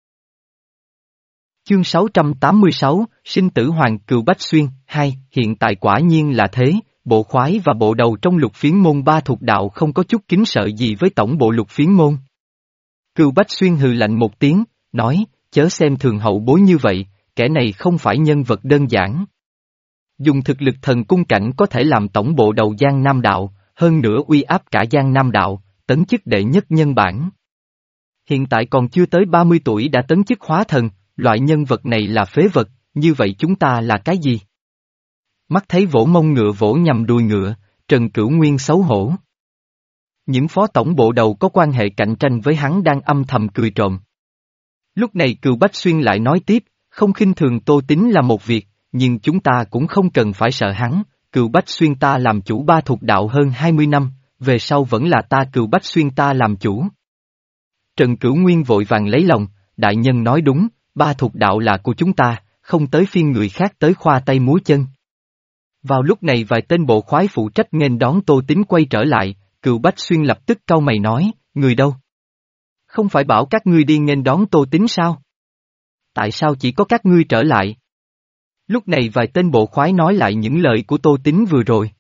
A: Chương sáu trăm tám mươi sáu, Sinh tử Hoàng Cừu Bách Xuyên, hai, hiện tại quả nhiên là thế, bộ khoái và bộ đầu trong Lục Phiến môn ba thuộc đạo không có chút kính sợ gì với tổng bộ Lục Phiến môn. Cừu Bách Xuyên hừ lạnh một tiếng, nói, chớ xem thường hậu bối như vậy, kẻ này không phải nhân vật đơn giản. Dùng thực lực thần cung cảnh có thể làm tổng bộ đầu Giang Nam Đạo, hơn nữa uy áp cả Giang Nam Đạo, tấn chức đệ nhất nhân bản. Hiện tại còn chưa tới ba mươi tuổi đã tấn chức hóa thần, loại nhân vật này là phế vật, như vậy chúng ta là cái gì? Mắt thấy vỗ mông ngựa vỗ nhằm đuôi ngựa, Trần Cửu Nguyên xấu hổ. Những phó tổng bộ đầu có quan hệ cạnh tranh với hắn đang âm thầm cười trộm. Lúc này Cừu Bách Xuyên lại nói tiếp, không khinh thường Tô Tín là một việc, nhưng chúng ta cũng không cần phải sợ hắn, Cừu Bách Xuyên ta làm chủ ba thuộc đạo hơn hai mươi năm, về sau vẫn là ta Cừu Bách Xuyên ta làm chủ. Trần Cửu Nguyên vội vàng lấy lòng, đại nhân nói đúng, ba thuộc đạo là của chúng ta, không tới phiên người khác tới khoa tay múa chân. Vào lúc này vài tên bộ khoái phụ trách nghênh đón Tô Tín quay trở lại, Cừu Bách Xuyên lập tức cau mày nói, người đâu? Không phải bảo các ngươi đi nghênh đón Tô Tín sao? Tại sao chỉ có các ngươi trở lại? Lúc này vài tên bộ khoái nói lại những lời của Tô Tín vừa rồi.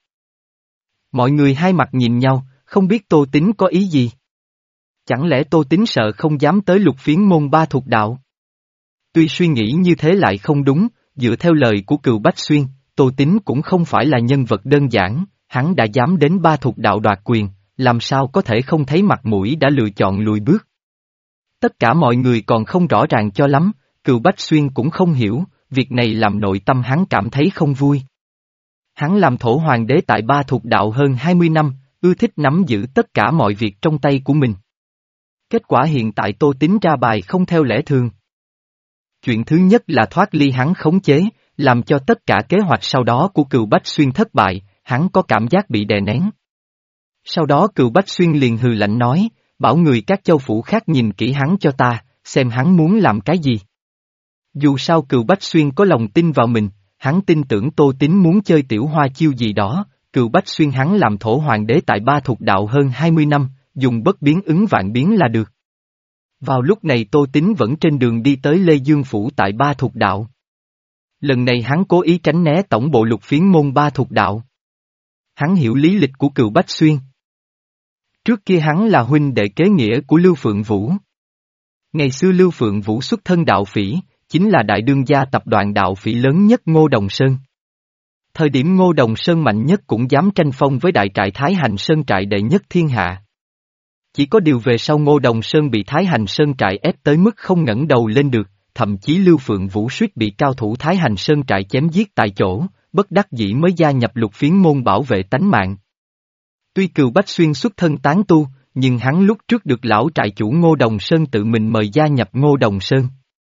A: Mọi người hai mặt nhìn nhau, không biết Tô Tín có ý gì. Chẳng lẽ Tô Tín sợ không dám tới Lục Phiến môn ba thuộc đạo? Tuy suy nghĩ như thế lại không đúng, dựa theo lời của Cừu Bách Xuyên, Tô Tín cũng không phải là nhân vật đơn giản, hắn đã dám đến ba thuộc đạo đoạt quyền, làm sao có thể không thấy mặt mũi đã lựa chọn lùi bước. Tất cả mọi người còn không rõ ràng cho lắm, Cừu Bách Xuyên cũng không hiểu, việc này làm nội tâm hắn cảm thấy không vui. Hắn làm thổ hoàng đế tại ba thuộc đạo hơn hai mươi năm, ưa thích nắm giữ tất cả mọi việc trong tay của mình. Kết quả hiện tại Tô Tín ra bài không theo lẽ thường. Chuyện thứ nhất là thoát ly hắn khống chế, làm cho tất cả kế hoạch sau đó của Cừu Bách Xuyên thất bại, hắn có cảm giác bị đè nén. Sau đó Cừu Bách Xuyên liền hừ lạnh nói, bảo người các châu phủ khác nhìn kỹ hắn cho ta, xem hắn muốn làm cái gì. Dù sao Cừu Bách Xuyên có lòng tin vào mình, hắn tin tưởng Tô Tín muốn chơi tiểu hoa chiêu gì đó, Cừu Bách Xuyên hắn làm thổ hoàng đế tại ba thuộc đạo hơn hai mươi năm, dùng bất biến ứng vạn biến là được. Vào lúc này Tô Tín vẫn trên đường đi tới Lê Dương Phủ tại ba thuộc đạo. Lần này hắn cố ý tránh né tổng bộ lục phiến môn ba thuộc đạo. Hắn hiểu lý lịch của Cừu Bách Xuyên. Trước kia hắn là huynh đệ kế nghĩa của Lưu Phượng Vũ. Ngày xưa Lưu Phượng Vũ xuất thân đạo phỉ, chính là đại đương gia tập đoàn đạo phỉ lớn nhất Ngô Đồng Sơn. Thời điểm Ngô Đồng Sơn mạnh nhất cũng dám tranh phong với đại trại Thái Hành Sơn trại đệ nhất thiên hạ. Chỉ có điều về sau Ngô Đồng Sơn bị Thái Hành Sơn trại ép tới mức không ngẩng đầu lên được, thậm chí Lưu Phượng Vũ suýt bị cao thủ Thái Hành Sơn trại chém giết tại chỗ, bất đắc dĩ mới gia nhập lục phiến môn bảo vệ tánh mạng. Tuy Cừu Bách Xuyên xuất thân tán tu, nhưng hắn lúc trước được lão trại chủ Ngô Đồng Sơn tự mình mời gia nhập Ngô Đồng Sơn.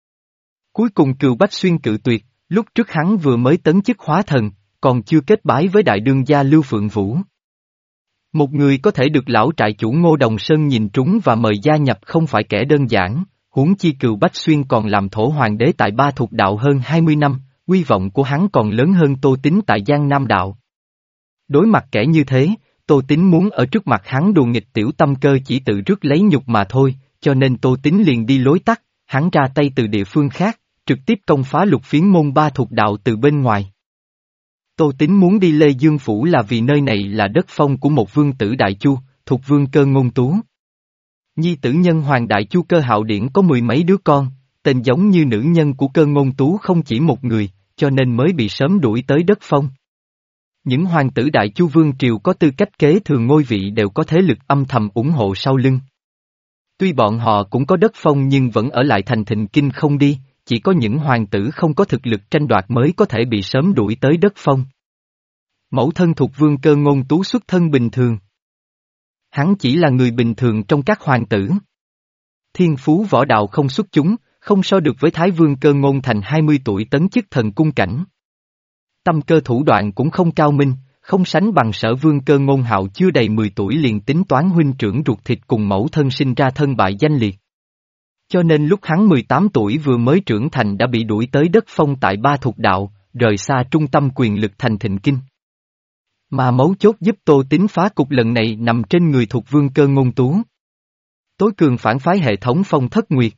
A: Cuối cùng Cừu Bách Xuyên cự tuyệt, lúc trước hắn vừa mới tấn chức hóa thần, còn chưa kết bái với đại đương gia Lưu Phượng Vũ. Một người có thể được lão trại chủ Ngô Đồng Sơn nhìn trúng và mời gia nhập không phải kẻ đơn giản, huống chi Cừu Bách Xuyên còn làm thổ hoàng đế tại ba thuộc đạo hơn hai mươi năm, uy vọng của hắn còn lớn hơn Tô Tín tại Giang Nam đạo. Đối mặt kẻ như thế, Tô Tín muốn ở trước mặt hắn đùa nghịch tiểu tâm cơ chỉ tự rước lấy nhục mà thôi, cho nên Tô Tín liền đi lối tắt, hắn ra tay từ địa phương khác, trực tiếp công phá lục phiến môn ba thuộc đạo từ bên ngoài. Tô Tín muốn đi Lê Dương Phủ là vì nơi này là đất phong của một vương tử Đại Chu, thuộc vương Cơ Ngôn Tú. Nhi tử nhân hoàng Đại Chu Cơ Hạo Điển có mười mấy đứa con, tên giống như nữ nhân của Cơ Ngôn Tú không chỉ một người, cho nên mới bị sớm đuổi tới đất phong. Những hoàng tử Đại Chu Vương Triều có tư cách kế thừa ngôi vị đều có thế lực âm thầm ủng hộ sau lưng. Tuy bọn họ cũng có đất phong nhưng vẫn ở lại thành Thịnh Kinh không đi, chỉ có những hoàng tử không có thực lực tranh đoạt mới có thể bị sớm đuổi tới đất phong. Mẫu thân thuộc vương Cơ Ngôn Tú xuất thân bình thường. Hắn chỉ là người bình thường trong các hoàng tử. Thiên phú võ đạo không xuất chúng, không so được với Thái Vương Cơ Ngôn Thành hai mươi tuổi tấn chức thần cung cảnh. Tâm cơ thủ đoạn cũng không cao minh, không sánh bằng Sở Vương Cơ Ngôn Hạo chưa đầy mười tuổi liền tính toán huynh trưởng ruột thịt cùng mẫu thân sinh ra thân bại danh liệt. Cho nên lúc hắn mười tám tuổi vừa mới trưởng thành đã bị đuổi tới đất phong tại ba thuộc đạo, rời xa trung tâm quyền lực thành Thịnh Kinh. Mà mấu chốt giúp Tô Tín phá cục lần này nằm trên người thuộc vương Cơ Ngôn Tú. Tối cường phản phái hệ thống Phong Thất Nguyệt.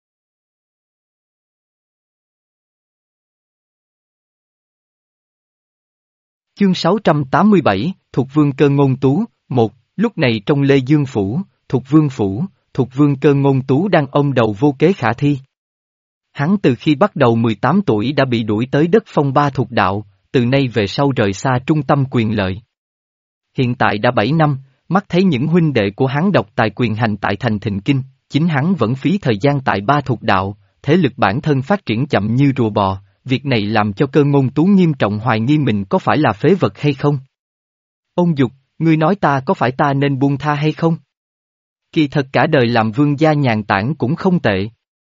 A: Chương sáu trăm tám mươi bảy, thuộc vương Cơ Ngôn Tú, một, lúc này trong Lê Dương Phủ, thuộc vương phủ, thuộc vương Cơ Ngôn Tú đang ôm đầu vô kế khả thi. Hắn từ khi bắt đầu mười tám tuổi đã bị đuổi tới đất phong ba thuộc đạo, từ nay về sau rời xa trung tâm quyền lợi. Hiện tại đã bảy năm, mắt thấy những huynh đệ của hắn độc tài quyền hành tại thành Thịnh Kinh, chính hắn vẫn phí thời gian tại ba thuộc đạo, thế lực bản thân phát triển chậm như rùa bò, việc này làm cho Cơ Ngôn Tú nghiêm trọng hoài nghi mình có phải là phế vật hay không. Ôn Dục, ngươi nói ta có phải ta nên buông tha hay không? Kỳ thật cả đời làm vương gia nhàn tản cũng không tệ.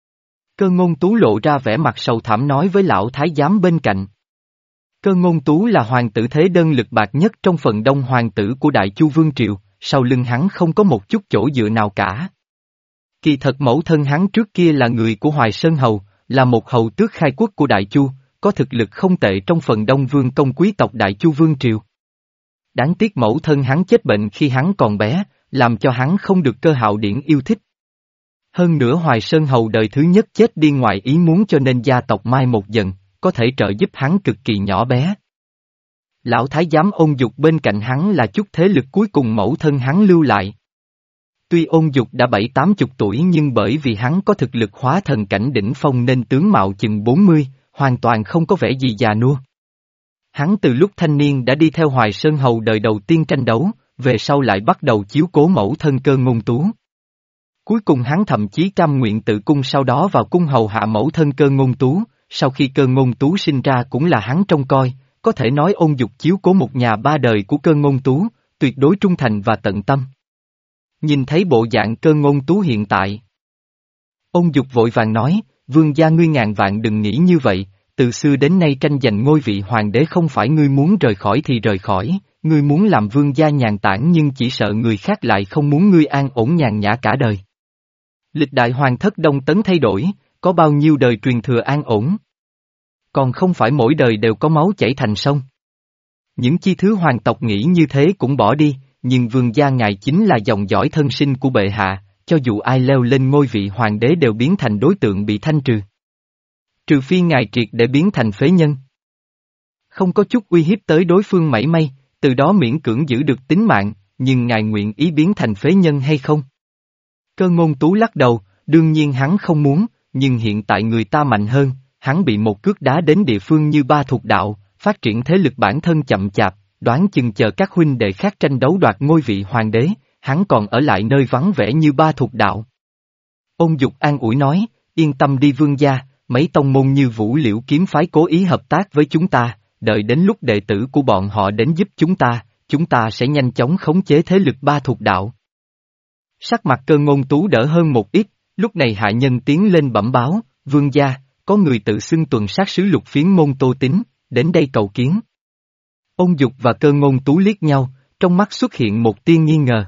A: Cơ Ngôn Tú lộ ra vẻ mặt sầu thảm nói với lão thái giám bên cạnh. Cơ Ngôn Tú là hoàng tử thế đơn lực bạc nhất trong phần đông hoàng tử của Đại Chu Vương Triều, sau lưng hắn không có một chút chỗ dựa nào cả. Kỳ thật mẫu thân hắn trước kia là người của Hoài Sơn Hầu, là một hầu tước khai quốc của Đại Chu, có thực lực không tệ trong phần đông vương công quý tộc Đại Chu Vương Triều. Đáng tiếc mẫu thân hắn chết bệnh khi hắn còn bé, làm cho hắn không được Cơ Hạo Điển yêu thích. Hơn nữa Hoài Sơn Hầu đời thứ nhất chết đi ngoài ý muốn cho nên gia tộc mai một dần, có thể trợ giúp hắn cực kỳ nhỏ bé. Lão thái giám Ôn Dục bên cạnh hắn là chút thế lực cuối cùng mẫu thân hắn lưu lại. Tuy Ôn Dục đã bảy tám chục tuổi nhưng bởi vì hắn có thực lực hóa thần cảnh đỉnh phong nên tướng mạo chừng bốn mươi, hoàn toàn không có vẻ gì già nua. Hắn từ lúc thanh niên đã đi theo Hoài Sơn Hầu đời đầu tiên tranh đấu, về sau lại bắt đầu chiếu cố mẫu thân Cơ Ngôn Tú. Cuối cùng hắn thậm chí cam nguyện tự cung sau đó vào cung hầu hạ mẫu thân Cơ Ngôn Tú, sau khi Cơ Ngôn Tú sinh ra cũng là hắn trông coi, có thể nói Ôn Dục chiếu cố một nhà ba đời của Cơ Ngôn Tú, tuyệt đối trung thành và tận tâm. Nhìn thấy bộ dạng Cơ Ngôn Tú hiện tại. Ôn Dục vội vàng nói, vương gia ngươi ngàn vạn đừng nghĩ như vậy, từ xưa đến nay tranh giành ngôi vị hoàng đế không phải ngươi muốn rời khỏi thì rời khỏi, ngươi muốn làm vương gia nhàn tản nhưng chỉ sợ người khác lại không muốn ngươi an ổn nhàn nhã cả đời. Lịch đại hoàng thất Đông Tấn thay đổi, có bao nhiêu đời truyền thừa an ổn. Còn không phải mỗi đời đều có máu chảy thành sông. Những chi thứ hoàng tộc nghĩ như thế cũng bỏ đi, nhưng vương gia ngài chính là dòng dõi thân sinh của bệ hạ, cho dù ai leo lên ngôi vị hoàng đế đều biến thành đối tượng bị thanh trừ. Trừ phi ngài triệt để biến thành phế nhân. Không có chút uy hiếp tới đối phương mảy may, từ đó miễn cưỡng giữ được tính mạng, nhưng ngài nguyện ý biến thành phế nhân hay không? Cơ Ngôn Tú lắc đầu, đương nhiên hắn không muốn, nhưng hiện tại người ta mạnh hơn, hắn bị một cước đá đến địa phương như Ba Thuộc Đạo, phát triển thế lực bản thân chậm chạp, đoán chừng chờ các huynh đệ khác tranh đấu đoạt ngôi vị hoàng đế, hắn còn ở lại nơi vắng vẻ như Ba Thuộc Đạo. Ôn Dục an ủi nói, yên tâm đi vương gia, mấy tông môn như Vũ Liễu kiếm phái cố ý hợp tác với chúng ta, đợi đến lúc đệ tử của bọn họ đến giúp chúng ta, chúng ta sẽ nhanh chóng khống chế thế lực Ba Thuộc Đạo. Sắc mặt Cơ Ngôn Tú đỡ hơn một ít, lúc này hạ nhân tiến lên bẩm báo, vương gia, có người tự xưng tuần sát sứ Lục Phiến môn Tô Tín, đến đây cầu kiến. Ôn Dục và Cơ Ngôn Tú liếc nhau, trong mắt xuất hiện một tia nghi ngờ.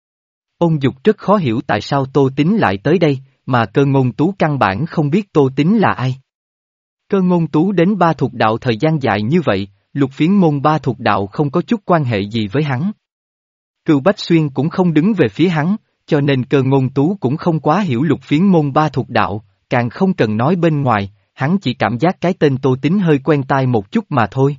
A: Ôn Dục rất khó hiểu tại sao Tô Tín lại tới đây, mà Cơ Ngôn Tú căn bản không biết Tô Tín là ai. Cơ Ngôn Tú đến Ba Thuộc Đạo thời gian dài như vậy, Lục Phiến môn Ba Thuộc Đạo không có chút quan hệ gì với hắn. Cừu Bách Xuyên cũng không đứng về phía hắn, cho nên Cơ Ngôn Tú cũng không quá hiểu Lục Phiến môn Ba Thuộc Đạo, càng không cần nói bên ngoài, hắn chỉ cảm giác cái tên Tô Tín hơi quen tai một chút mà thôi.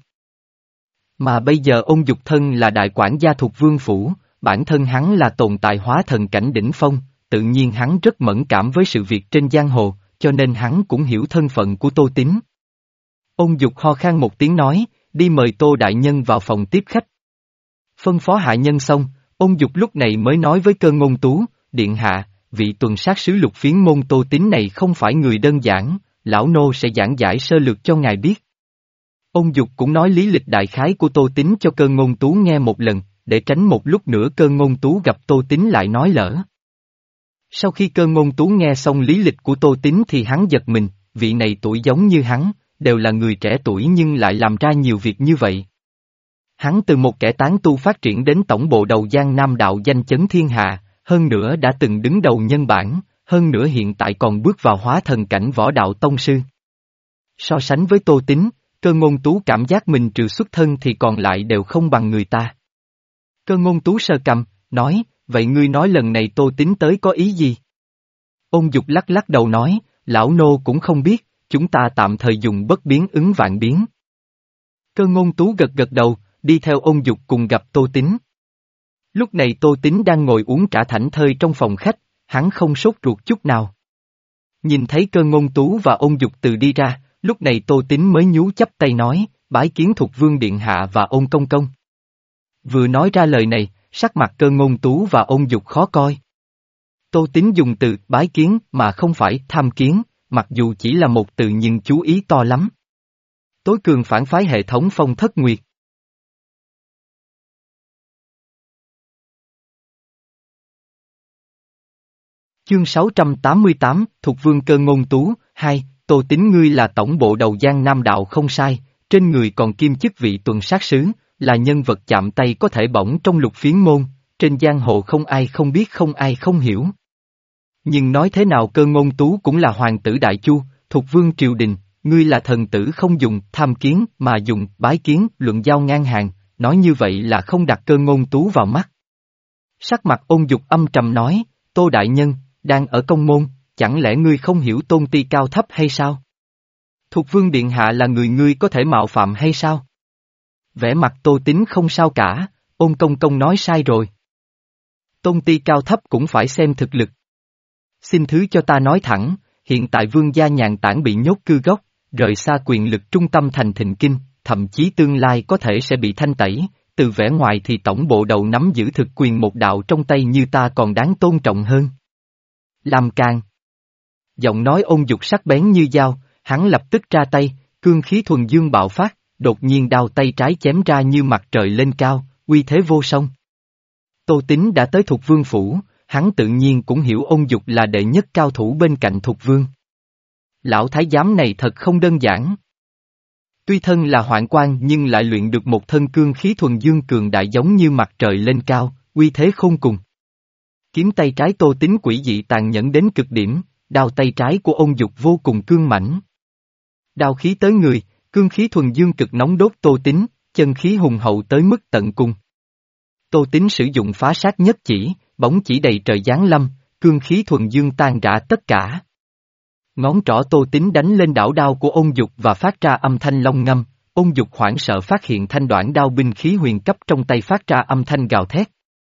A: Mà bây giờ Ôn Dục thân là đại quản gia thuộc vương phủ, bản thân hắn là tồn tại hóa thần cảnh đỉnh phong, tự nhiên hắn rất mẫn cảm với sự việc trên giang hồ, cho nên hắn cũng hiểu thân phận của Tô Tín. Ôn Dục ho khan một tiếng nói, đi mời Tô đại nhân vào phòng tiếp khách. Phân phó hạ nhân xong, Ôn Dục lúc này mới nói với Cơ Ngôn Tú, điện hạ, vị tuần sát sứ Lục Phiến môn Tô Tín này không phải người đơn giản, lão nô sẽ giảng giải sơ lược cho ngài biết. Ôn Dục cũng nói lý lịch đại khái của Tô Tín cho Cơ Ngôn Tú nghe một lần, để tránh một lúc nữa Cơ Ngôn Tú gặp Tô Tín lại nói lỡ. Sau khi Cơ Ngôn Tú nghe xong lý lịch của Tô Tín thì hắn giật mình, vị này tuổi giống như hắn, đều là người trẻ tuổi nhưng lại làm ra nhiều việc như vậy. Hắn từ một kẻ tán tu phát triển đến tổng bộ đầu Giang Nam đạo danh chấn thiên hạ, hơn nữa đã từng đứng đầu nhân bản, hơn nữa hiện tại còn bước vào hóa thần cảnh võ đạo tông sư. So sánh với Tô Tín, Cơ Ngôn Tú cảm giác mình trừ xuất thân thì còn lại đều không bằng người ta. Cơ Ngôn Tú sờ cằm, nói, vậy ngươi nói lần này Tô Tín tới có ý gì? Ôn Dục lắc lắc đầu nói, lão nô cũng không biết, chúng ta tạm thời dùng bất biến ứng vạn biến. Cơ Ngôn Tú gật gật đầu, đi theo Ôn Dục cùng gặp Tô Tín. Lúc này Tô Tín đang ngồi uống trà thảnh thơi trong phòng khách, hắn không sốt ruột chút nào. Nhìn thấy Cơ Ngôn Tú và Ôn Dục từ đi ra, lúc này Tô Tín mới nhú chắp tay nói, bái kiến Thục Vương Điện Hạ và Ôn Công Công. Vừa nói ra lời này, sắc mặt Cơ Ngôn Tú và Ôn Dục khó coi. Tô Tín dùng từ bái kiến mà không phải tham kiến, mặc dù chỉ là một từ nhưng chú ý to lắm. Tối cường phản phái hệ thống Phong Thất Nguyệt. Chương sáu trăm tám mươi tám, Thục Vương Cơ Ngôn Tú, hai, Tô Tín ngươi là tổng bộ đầu Giang Nam đạo không sai, trên người còn kiêm chức vị tuần sát sứ, là nhân vật chạm tay có thể bỏng trong Lục Phiến môn, trên giang hồ không ai không biết không ai không hiểu. Nhưng nói thế nào Cơ Ngôn Tú cũng là hoàng tử Đại Chu, Thục Vương triều đình, ngươi là thần tử không dùng tham kiến mà dùng bái kiến luận giao ngang hàng, nói như vậy là không đặt Cơ Ngôn Tú vào mắt. Sắc mặt Ôn Dục âm trầm nói, Tô đại nhân, đang ở công môn, chẳng lẽ ngươi không hiểu tôn ti cao thấp hay sao? Thục Vương Điện Hạ là người ngươi có thể mạo phạm hay sao? Vẻ mặt Tô Tín không sao cả, Ôn Công Công nói sai rồi. Tôn ti cao thấp cũng phải xem thực lực. Xin thứ cho ta nói thẳng, hiện tại vương gia Nhàn Tản bị nhốt cư gốc, rời xa quyền lực trung tâm thành Thịnh Kinh, thậm chí tương lai có thể sẽ bị thanh tẩy, từ vẻ ngoài thì tổng bộ đầu nắm giữ thực quyền một đạo trong tay như ta còn đáng tôn trọng hơn. Làm càng. Giọng nói Ôn Dục sắc bén như dao, hắn lập tức ra tay, cương khí thuần dương bạo phát, đột nhiên đao tay trái chém ra như mặt trời lên cao, uy thế vô song. Tô Tín đã tới Thục Vương phủ, hắn tự nhiên cũng hiểu Ôn Dục là đệ nhất cao thủ bên cạnh Thục Vương. Lão thái giám này thật không đơn giản. Tuy thân là hoạn quan nhưng lại luyện được một thân cương khí thuần dương cường đại giống như mặt trời lên cao, uy thế khôn cùng. Kiếm tay trái Tô Tín quỷ dị tàn nhẫn đến cực điểm, đao tay trái của Ôn Dục vô cùng cương mãnh. Đao khí tới người, cương khí thuần dương cực nóng đốt Tô Tín, chân khí hùng hậu tới mức tận cùng. Tô Tín sử dụng phá sát nhất chỉ, bóng chỉ đầy trời giáng lâm, cương khí thuần dương tan rã tất cả. Ngón trỏ Tô Tín đánh lên đảo đao của ôn dục và phát ra âm thanh long ngâm, ôn dục hoảng sợ phát hiện thanh đoạn đao binh khí huyền cấp trong tay phát ra âm thanh gào thét.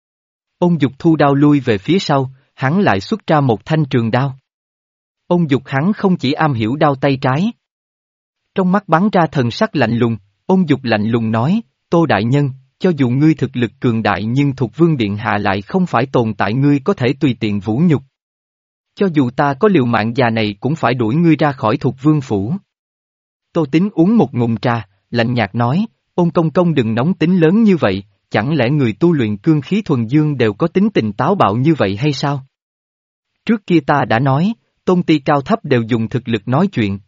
A: Ôn dục thu đao lui về phía sau, hắn lại xuất ra một thanh trường đao. Ôn dục hắn không chỉ am hiểu đao tay trái. Trong mắt bắn ra thần sắc lạnh lùng, ôn dục lạnh lùng nói, Tô đại nhân, cho dù ngươi thực lực cường đại nhưng Thục Vương Điện Hạ lại không phải tồn tại ngươi có thể tùy tiện vũ nhục. Cho dù ta có liều mạng già này cũng phải đuổi ngươi ra khỏi Thục Vương Phủ. Tô Tín uống một ngụm trà, lạnh nhạt nói, ôn công công đừng nóng tính lớn như vậy, chẳng lẽ người tu luyện cương khí thuần dương đều có tính tình táo bạo như vậy hay sao? Trước kia ta đã nói, tôn ti cao thấp đều dùng thực lực nói chuyện.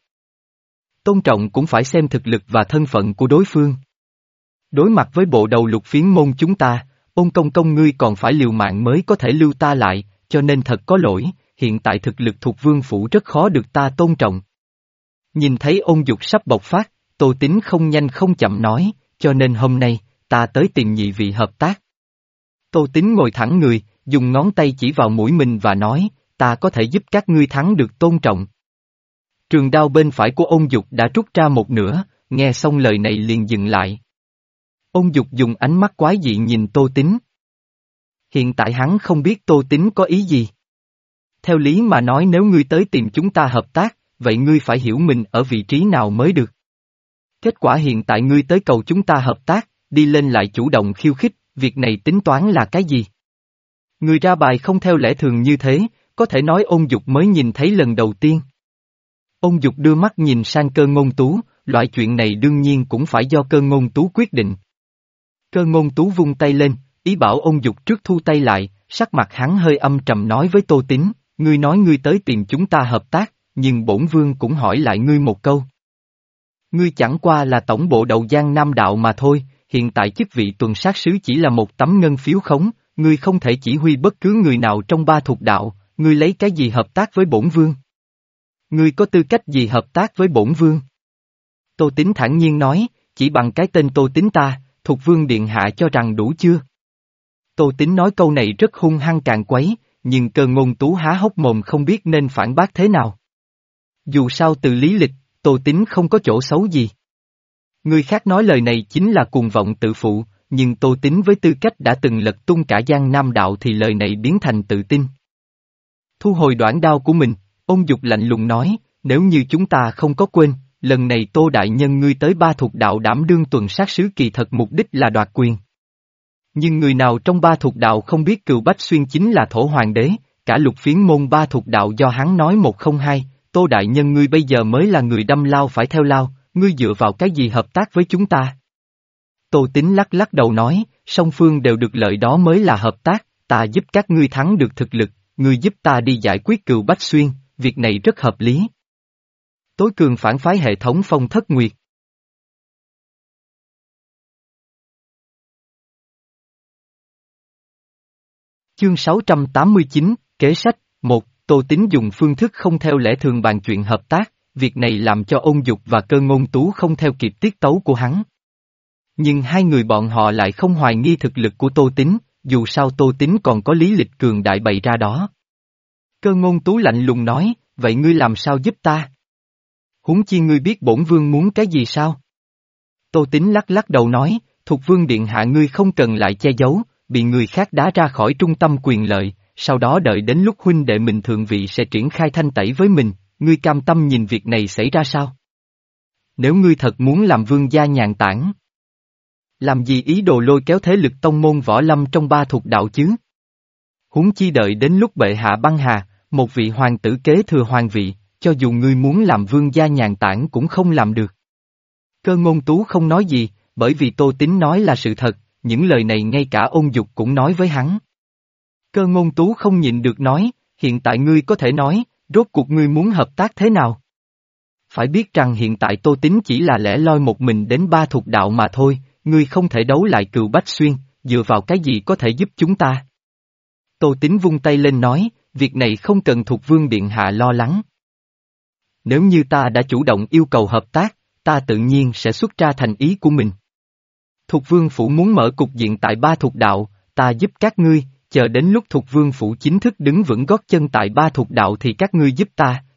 A: Tôn trọng cũng phải xem thực lực và thân phận của đối phương. Đối mặt với bộ đầu lục phiến môn chúng ta, ôn công công ngươi còn phải liều mạng mới có thể lưu ta lại, cho nên thật có lỗi, hiện tại thực lực thuộc vương phủ rất khó được ta tôn trọng. Nhìn thấy ôn dục sắp bộc phát, Tô Tín không nhanh không chậm nói, cho nên hôm nay, ta tới tìm nhị vị hợp tác. Tô Tín ngồi thẳng người, dùng ngón tay chỉ vào mũi mình và nói, ta có thể giúp các ngươi thắng được tôn trọng. Trường đao bên phải của ôn dục đã rút ra một nửa, nghe xong lời này liền dừng lại. Ôn dục dùng ánh mắt quái dị nhìn Tô Tín. Hiện tại hắn không biết Tô Tín có ý gì. Theo lý mà nói nếu ngươi tới tìm chúng ta hợp tác, vậy ngươi phải hiểu mình ở vị trí nào mới được. Kết quả hiện tại ngươi tới cầu chúng ta hợp tác, đi lên lại chủ động khiêu khích, việc này tính toán là cái gì? Ngươi ra bài không theo lẽ thường như thế, có thể nói ôn dục mới nhìn thấy lần đầu tiên. Ôn dục đưa mắt nhìn sang Cơ Ngôn Tú, loại chuyện này đương nhiên cũng phải do Cơ Ngôn Tú quyết định. Cơ Ngôn Tú vung tay lên, ý bảo ôn dục trước thu tay lại, sắc mặt hắn hơi âm trầm nói với Tô Tín, ngươi nói ngươi tới tìm chúng ta hợp tác, nhưng bổn vương cũng hỏi lại ngươi một câu. Ngươi chẳng qua là tổng bộ đầu Giang Nam Đạo mà thôi, hiện tại chức vị tuần sát sứ chỉ là một tấm ngân phiếu khống, ngươi không thể chỉ huy bất cứ người nào trong ba thuộc đạo, ngươi lấy cái gì hợp tác với bổn vương? Ngươi có tư cách gì hợp tác với bổn vương? Tô Tín thản nhiên nói, chỉ bằng cái tên Tô Tín ta, Thục Vương Điện Hạ cho rằng đủ chưa? Tô Tín nói câu này rất hung hăng càng quấy, nhưng Cơ Ngôn Tú há hốc mồm không biết nên phản bác thế nào. Dù sao từ lý lịch, Tô Tín không có chỗ xấu gì. Người khác nói lời này chính là cuồng vọng tự phụ, nhưng Tô Tín với tư cách đã từng lật tung cả Giang Nam Đạo thì lời này biến thành tự tin. Thu hồi đoạn đao của mình, ôn dục lạnh lùng nói, nếu như chúng ta không có quên, lần này Tô Đại Nhân ngươi tới ba thuộc đạo đảm đương tuần sát sứ kỳ thật mục đích là đoạt quyền. Nhưng người nào trong ba thuộc đạo không biết Cừu Bách Xuyên chính là thổ hoàng đế, cả lục phiến môn ba thuộc đạo do hắn nói một không hai, Tô Đại Nhân ngươi bây giờ mới là người đâm lao phải theo lao, ngươi dựa vào cái gì hợp tác với chúng ta? Tô Tín lắc lắc đầu nói, song phương đều được lợi đó mới là hợp tác, ta giúp các ngươi thắng được thực lực, ngươi giúp ta đi giải quyết Cừu Bách Xuyên, việc này rất hợp lý. Tối cường phản phái hệ thống Phong Thất Nguyệt. Chương sáu trăm tám mươi chín, Kế sách, một, Tô Tín dùng phương thức không theo lẽ thường bàn chuyện hợp tác, việc này làm cho Ôn Dục và Cơ Ngôn Tú không theo kịp tiết tấu của hắn. Nhưng hai người bọn họ lại không hoài nghi thực lực của Tô Tín, dù sao Tô Tín còn có lý lịch cường đại bày ra đó. Cơ Ngôn Tú lạnh lùng nói, vậy ngươi làm sao giúp ta? Huống chi ngươi biết bổn vương muốn cái gì sao? Tô Tín lắc lắc đầu nói, Thục Vương Điện Hạ ngươi không cần lại che giấu, bị người khác đá ra khỏi trung tâm quyền lợi, sau đó đợi đến lúc huynh đệ mình thượng vị sẽ triển khai thanh tẩy với mình, ngươi cam tâm nhìn việc này xảy ra sao? Nếu ngươi thật muốn làm vương gia nhàn tản, làm gì ý đồ lôi kéo thế lực tông môn võ lâm trong ba thuộc đạo chứ? Huống chi đợi đến lúc bệ hạ băng hà, một vị hoàng tử kế thừa hoàng vị, cho dù ngươi muốn làm vương gia nhàn tản cũng không làm được. Cơ Ngôn Tú không nói gì, bởi vì Tô Tín nói là sự thật, những lời này ngay cả Ôn Dục cũng nói với hắn. Cơ Ngôn Tú không nhịn được nói, hiện tại ngươi có thể nói, rốt cuộc ngươi muốn hợp tác thế nào? Phải biết rằng hiện tại Tô Tín chỉ là lẻ loi một mình đến ba thuộc đạo mà thôi, ngươi không thể đấu lại Cừu Bách Xuyên, dựa vào cái gì có thể giúp chúng ta? Tô Tín vung tay lên nói, việc này không cần Thục Vương Điện Hạ lo lắng. Nếu như ta đã chủ động yêu cầu hợp tác, ta tự nhiên sẽ xuất ra thành ý của mình. Thục Vương Phủ muốn mở cục diện tại ba thuộc đạo, ta giúp các ngươi, chờ đến lúc Thục Vương Phủ chính thức đứng vững gót chân tại ba thuộc đạo thì các ngươi giúp ta,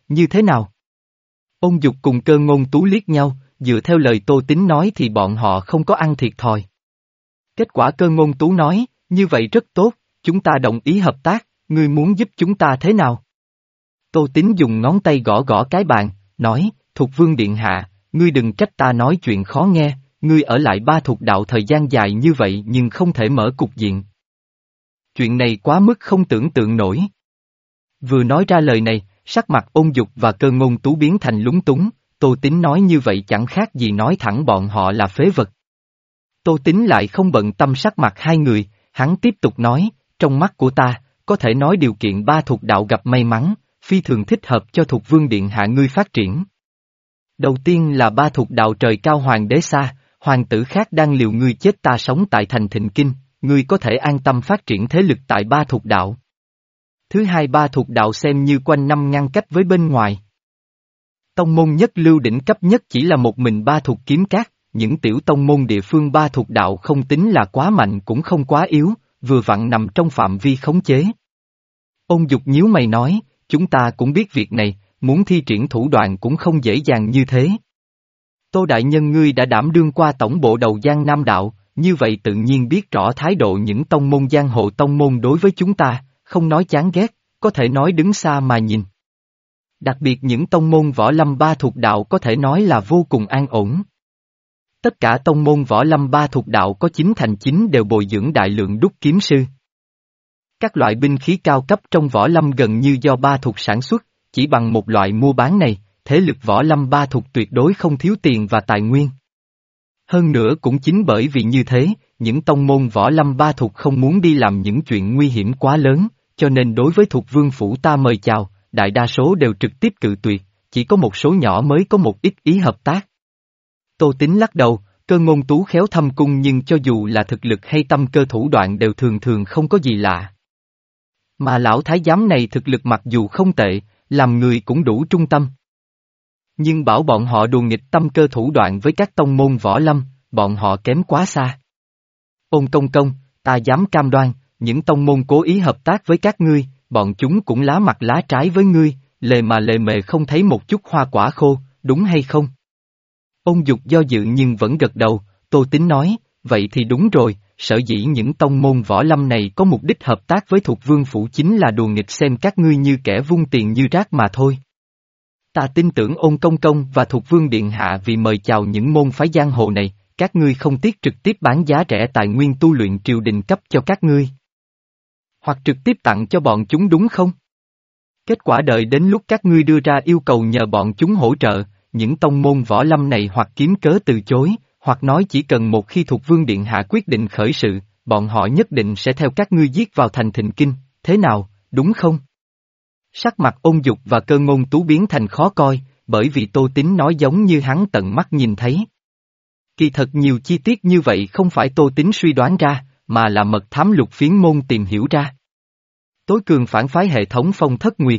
A: như thế nào? Ôn Dục cùng Cơ Ngôn Tú liếc nhau, dựa theo lời Tô Tín nói thì bọn họ không có ăn thiệt thòi. Kết quả Cơ Ngôn Tú nói, như vậy rất tốt, chúng ta đồng ý hợp tác, ngươi muốn giúp chúng ta thế nào? Tô Tín dùng ngón tay gõ gõ cái bàn, nói, Thục Vương Điện Hạ, ngươi đừng trách ta nói chuyện khó nghe, ngươi ở lại Ba Thục Đạo thời gian dài như vậy nhưng không thể mở cục diện. Chuyện này quá mức không tưởng tượng nổi. Vừa nói ra lời này, sắc mặt Ôn Dục và Cơ Ngôn Tú biến thành lúng túng, Tô Tín nói như vậy chẳng khác gì nói thẳng bọn họ là phế vật. Tô Tín lại không bận tâm sắc mặt hai người, hắn tiếp tục nói, trong mắt của ta, có thể nói điều kiện Ba Thục Đạo gặp may mắn, phi thường thích hợp cho Thục Vương Điện Hạ ngươi phát triển. Đầu tiên là Ba Thục Đạo trời cao hoàng đế xa, hoàng tử khác đang liều ngươi chết ta sống tại thành Thịnh Kinh, ngươi có thể an tâm phát triển thế lực tại Ba Thục Đạo. Thứ hai, Ba Thục Đạo xem như quanh năm ngăn cách với bên ngoài. Tông môn nhất lưu đỉnh cấp nhất chỉ là một mình Ba Thục Kiếm Các, những tiểu tông môn địa phương Ba Thục Đạo không tính là quá mạnh cũng không quá yếu, vừa vặn nằm trong phạm vi khống chế. Ôn Dục nhíu mày nói, chúng ta cũng biết việc này, muốn thi triển thủ đoạn cũng không dễ dàng như thế. Tô Đại Nhân ngươi đã đảm đương qua tổng bộ đầu Giang Nam Đạo, như vậy tự nhiên biết rõ thái độ những tông môn giang hồ tông môn đối với chúng ta, không nói chán ghét, có thể nói đứng xa mà nhìn. Đặc biệt những tông môn võ lâm Ba Thục Đạo có thể nói là vô cùng an ổn. Tất cả tông môn võ lâm Ba Thục Đạo có chín thành chín đều bồi dưỡng đại lượng đúc kiếm sư. Các loại binh khí cao cấp trong võ lâm gần như do Ba Thục sản xuất, chỉ bằng một loại mua bán này, thế lực võ lâm Ba Thục tuyệt đối không thiếu tiền và tài nguyên. Hơn nữa cũng chính bởi vì như thế, những tông môn võ lâm Ba Thục không muốn đi làm những chuyện nguy hiểm quá lớn, cho nên đối với Thục Vương Phủ ta mời chào, đại đa số đều trực tiếp cự tuyệt, chỉ có một số nhỏ mới có một ít ý hợp tác. Tô Tín lắc đầu, Cơ Ngôn Tú khéo thâm cung nhưng cho dù là thực lực hay tâm cơ thủ đoạn đều thường thường không có gì lạ. Mà lão thái giám này thực lực mặc dù không tệ, làm người cũng đủ trung tâm. Nhưng bảo bọn họ đùa nghịch tâm cơ thủ đoạn với các tông môn võ lâm, bọn họ kém quá xa. Ôn Công Công, ta dám cam đoan, những tông môn cố ý hợp tác với các ngươi, bọn chúng cũng lá mặt lá trái với ngươi, lề mà lề mề không thấy một chút hoa quả khô, đúng hay không? Ôn Dục do dự nhưng vẫn gật đầu, Tô Tín nói, vậy thì đúng rồi, sở dĩ những tông môn võ lâm này có mục đích hợp tác với Thục Vương Phủ chính là đùa nghịch xem các ngươi như kẻ vung tiền như rác mà thôi. Ta tin tưởng Ôn Công Công và Thục Vương Điện Hạ vì mời chào những môn phái giang hồ này, các ngươi không tiếc trực tiếp bán giá rẻ tài nguyên tu luyện triều đình cấp cho các ngươi. Hoặc trực tiếp tặng cho bọn chúng đúng không? Kết quả đợi đến lúc các ngươi đưa ra yêu cầu nhờ bọn chúng hỗ trợ, những tông môn võ lâm này hoặc kiếm cớ từ chối, hoặc nói chỉ cần một khi Thục Vương Điện Hạ quyết định khởi sự, bọn họ nhất định sẽ theo các ngươi giết vào thành Thịnh Kinh, thế nào, đúng không? Sắc mặt Ôn Dục và Cơ Ngôn Tú biến thành khó coi, bởi vì Tô Tín nói giống như hắn tận mắt nhìn thấy. Kỳ thật nhiều chi tiết như vậy không phải Tô Tín suy đoán ra, mà là mật thám Lục Phiến Môn tìm hiểu ra. Tối cường phản phái hệ thống Phong Thất Nguyệt.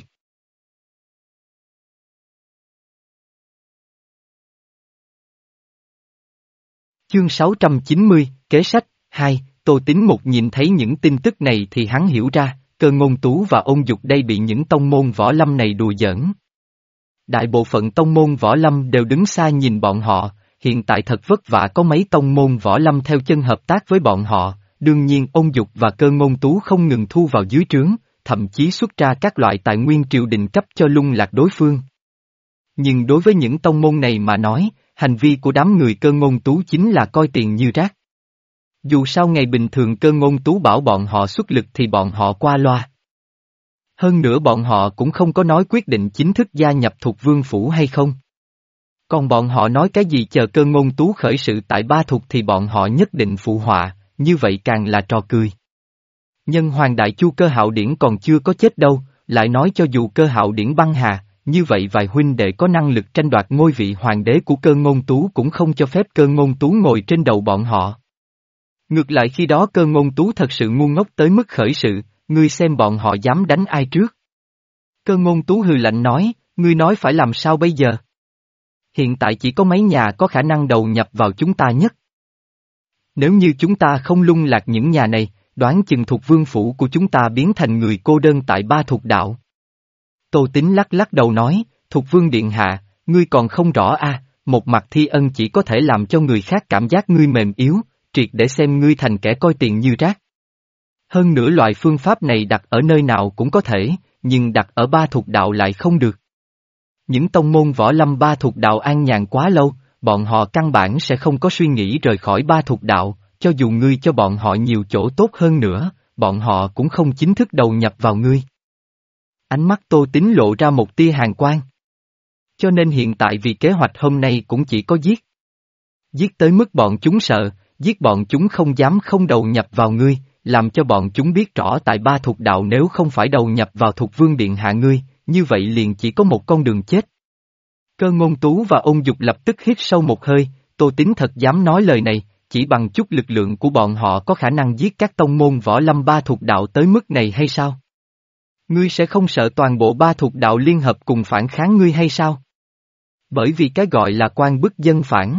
A: Chương sáu trăm chín mươi, Kế sách, hai, Tô Tín một nhìn thấy những tin tức này thì hắn hiểu ra, Cơ Ngôn Tú và Ôn Dục đây bị những tông môn võ lâm này đùa giỡn. Đại bộ phận tông môn võ lâm đều đứng xa nhìn bọn họ, hiện tại thật vất vả có mấy tông môn võ lâm theo chân hợp tác với bọn họ, đương nhiên Ôn Dục và Cơ Ngôn Tú không ngừng thu vào dưới trướng, thậm chí xuất ra các loại tài nguyên triều đình cấp cho lung lạc đối phương. Nhưng đối với những tông môn này mà nói, hành vi của đám người Cơ Ngôn Tú chính là coi tiền như rác. Dù sao ngày bình thường Cơ Ngôn Tú bảo bọn họ xuất lực thì bọn họ qua loa. Hơn nữa bọn họ cũng không có nói quyết định chính thức gia nhập Thục Vương Phủ hay không. Còn bọn họ nói cái gì chờ Cơ Ngôn Tú khởi sự tại Ba Thục thì bọn họ nhất định phụ họa, như vậy càng là trò cười. Nhân Hoàng Đại Chu Cơ Hạo Điển còn chưa có chết đâu, lại nói cho dù Cơ Hạo Điển băng hà, như vậy vài huynh đệ có năng lực tranh đoạt ngôi vị hoàng đế của Cơ Ngôn Tú cũng không cho phép Cơ Ngôn Tú ngồi trên đầu bọn họ. Ngược lại khi đó Cơ Ngôn Tú thật sự ngu ngốc tới mức khởi sự, ngươi xem bọn họ dám đánh ai trước. Cơ Ngôn Tú hừ lạnh nói, ngươi nói phải làm sao bây giờ? Hiện tại chỉ có mấy nhà có khả năng đầu nhập vào chúng ta nhất. Nếu như chúng ta không lung lạc những nhà này, đoán chừng Thục Vương Phủ của chúng ta biến thành người cô đơn tại Ba Thục Đạo. Tô Tín lắc lắc đầu nói, Thục Vương Điện Hạ, ngươi còn không rõ à, một mặt thi ân chỉ có thể làm cho người khác cảm giác ngươi mềm yếu, triệt để xem ngươi thành kẻ coi tiền như rác. Hơn nữa loại phương pháp này đặt ở nơi nào cũng có thể, nhưng đặt ở ba thuộc đạo lại không được. Những tông môn võ lâm ba thuộc đạo an nhàn quá lâu, bọn họ căn bản sẽ không có suy nghĩ rời khỏi ba thuộc đạo, cho dù ngươi cho bọn họ nhiều chỗ tốt hơn nữa, bọn họ cũng không chính thức đầu nhập vào ngươi. Ánh mắt Tô Tín lộ ra một tia hàn quang. Cho nên hiện tại vì kế hoạch hôm nay cũng chỉ có giết. Giết tới mức bọn chúng sợ, giết bọn chúng không dám không đầu nhập vào ngươi, làm cho bọn chúng biết rõ tại ba thuộc đạo nếu không phải đầu nhập vào Thục Vương Điện Hạ ngươi, như vậy liền chỉ có một con đường chết. Cơ Ngôn Tú và Ôn Dục lập tức hít sâu một hơi, Tô Tín thật dám nói lời này, chỉ bằng chút lực lượng của bọn họ có khả năng giết các tông môn võ lâm ba thuộc đạo tới mức này hay sao? Ngươi sẽ không sợ toàn bộ ba thuộc đạo liên hợp cùng phản kháng ngươi hay sao? Bởi vì cái gọi là quan bức dân phản.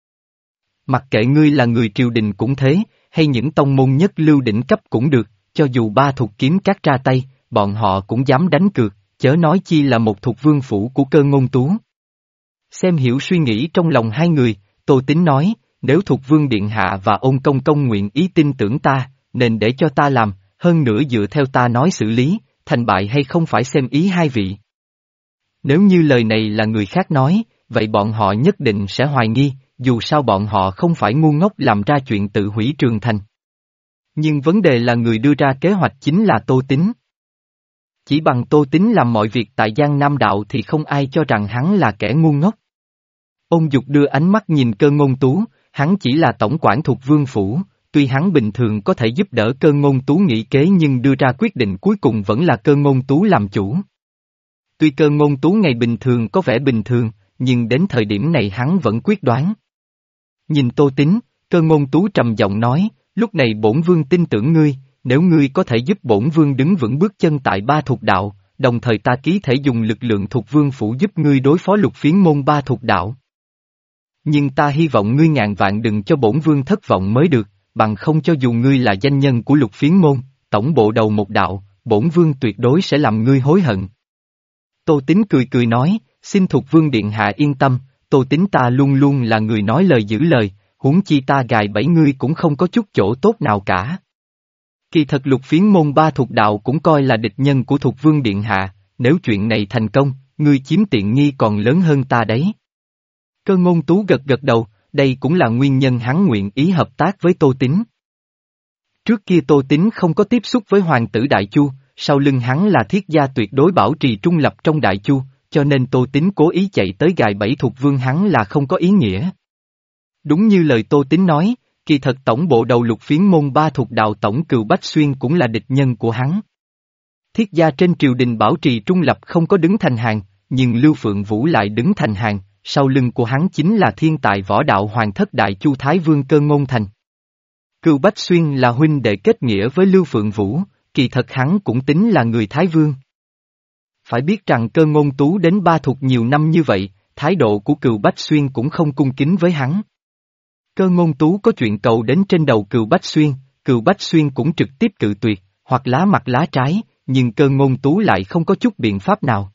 A: Mặc kệ ngươi là người triều đình cũng thế, hay những tông môn nhất lưu đỉnh cấp cũng được, cho dù ba thuộc kiếm cát ra tay, bọn họ cũng dám đánh cược, chớ nói chi là một thuộc vương phủ của Cơ Ngôn Tú. Xem hiểu suy nghĩ trong lòng hai người, Tô Tín nói, nếu Thục Vương Điện Hạ và Ôn Công Công nguyện ý tin tưởng ta, nên để cho ta làm, hơn nữa dựa theo ta nói xử lý, thành bại hay không phải xem ý hai vị. Nếu như lời này là người khác nói, vậy bọn họ nhất định sẽ hoài nghi, dù sao bọn họ không phải ngu ngốc làm ra chuyện tự hủy Trường Thành. Nhưng vấn đề là người đưa ra kế hoạch chính là Tô Tín. Chỉ bằng Tô Tín làm mọi việc tại Giang Nam Đạo thì không ai cho rằng hắn là kẻ ngu ngốc. Ôn Dục đưa ánh mắt nhìn Cơ Ngôn Tú, hắn chỉ là tổng quản Thục Vương Phủ, tuy hắn bình thường có thể giúp đỡ Cơ Ngôn Tú nghĩ kế nhưng đưa ra quyết định cuối cùng vẫn là Cơ Ngôn Tú làm chủ. Tuy Cơ Ngôn Tú ngày bình thường có vẻ bình thường, nhưng đến thời điểm này hắn vẫn quyết đoán. Nhìn Tô Tín, Cơ Ngôn Tú trầm giọng nói, lúc này bổn vương tin tưởng ngươi, nếu ngươi có thể giúp bổn vương đứng vững bước chân tại ba thuộc đạo, đồng thời ta ký thể dùng lực lượng Thục Vương Phủ giúp ngươi đối phó Lục Phiến môn ba thuộc đạo. Nhưng ta hy vọng ngươi ngàn vạn đừng cho bổn vương thất vọng mới được, bằng không cho dù ngươi là danh nhân của Lục Phiến môn, tổng bộ đầu một đạo, bổn vương tuyệt đối sẽ làm ngươi hối hận. Tô Tín cười cười nói, xin Thục Vương Điện Hạ yên tâm, Tô Tín ta luôn luôn là người nói lời giữ lời, huống chi ta gài bẫy ngươi cũng không có chút chỗ tốt nào cả. Kỳ thật Lục Phiến môn ba thuộc đạo cũng coi là địch nhân của Thục Vương Điện Hạ, nếu chuyện này thành công, ngươi chiếm tiện nghi còn lớn hơn ta đấy. Cơ Ngôn Tú gật gật đầu, đây cũng là nguyên nhân hắn nguyện ý hợp tác với Tô Tín. Trước kia Tô Tín không có tiếp xúc với Hoàng tử Đại Chu, sau lưng hắn là thiết gia tuyệt đối bảo trì trung lập trong Đại Chu, cho nên Tô Tín cố ý chạy tới gài bẫy Thục Vương hắn là không có ý nghĩa. Đúng như lời Tô Tín nói, kỳ thật tổng bộ đầu Lục Phiến môn ba thuộc đạo tổng Cừu Bách Xuyên cũng là địch nhân của hắn. Thiết gia trên triều đình bảo trì trung lập không có đứng thành hàng, nhưng Lưu Phượng Vũ lại đứng thành hàng, sau lưng của hắn chính là thiên tài võ đạo hoàng thất Đại Chu Thái Vương Cơ Ngôn Thành. Cừu Bách Xuyên là huynh đệ kết nghĩa với Lưu Phượng Vũ, kỳ thật hắn cũng tính là người Thái Vương. Phải biết rằng Cơ Ngôn Tú đến ba thuộc nhiều năm như vậy, thái độ của Cừu Bách Xuyên cũng không cung kính với hắn. Cơ Ngôn Tú có chuyện cầu đến trên đầu Cừu Bách Xuyên, Cừu Bách Xuyên cũng trực tiếp cự tuyệt, hoặc lá mặt lá trái, nhưng Cơ Ngôn Tú lại không có chút biện pháp nào.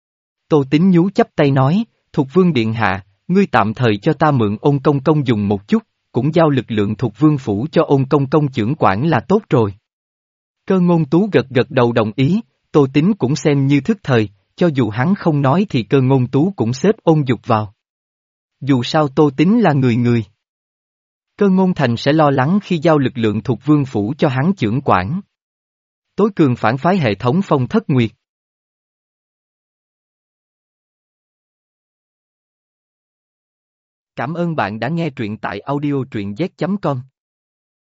A: Tô Tín nhú chắp tay nói, Thục Vương Điện Hạ, ngươi tạm thời cho ta mượn Ôn Công Công dùng một chút, cũng giao lực lượng Thục Vương Phủ cho Ôn Công Công chưởng quản là tốt rồi. Cơ Ngôn Tú gật gật đầu đồng ý, Tô Tín cũng xem như thức thời, cho dù hắn không nói thì Cơ Ngôn Tú cũng xếp Ôn Dục vào. Dù sao Tô Tín là người người. Cơ Ngôn Thành sẽ lo lắng khi giao lực lượng Thục Vương Phủ cho hắn chưởng quản. Tối cường phản phái hệ thống Phong Thất Nguyệt. Cảm ơn bạn đã nghe truyện tại audio truyện z chấm com.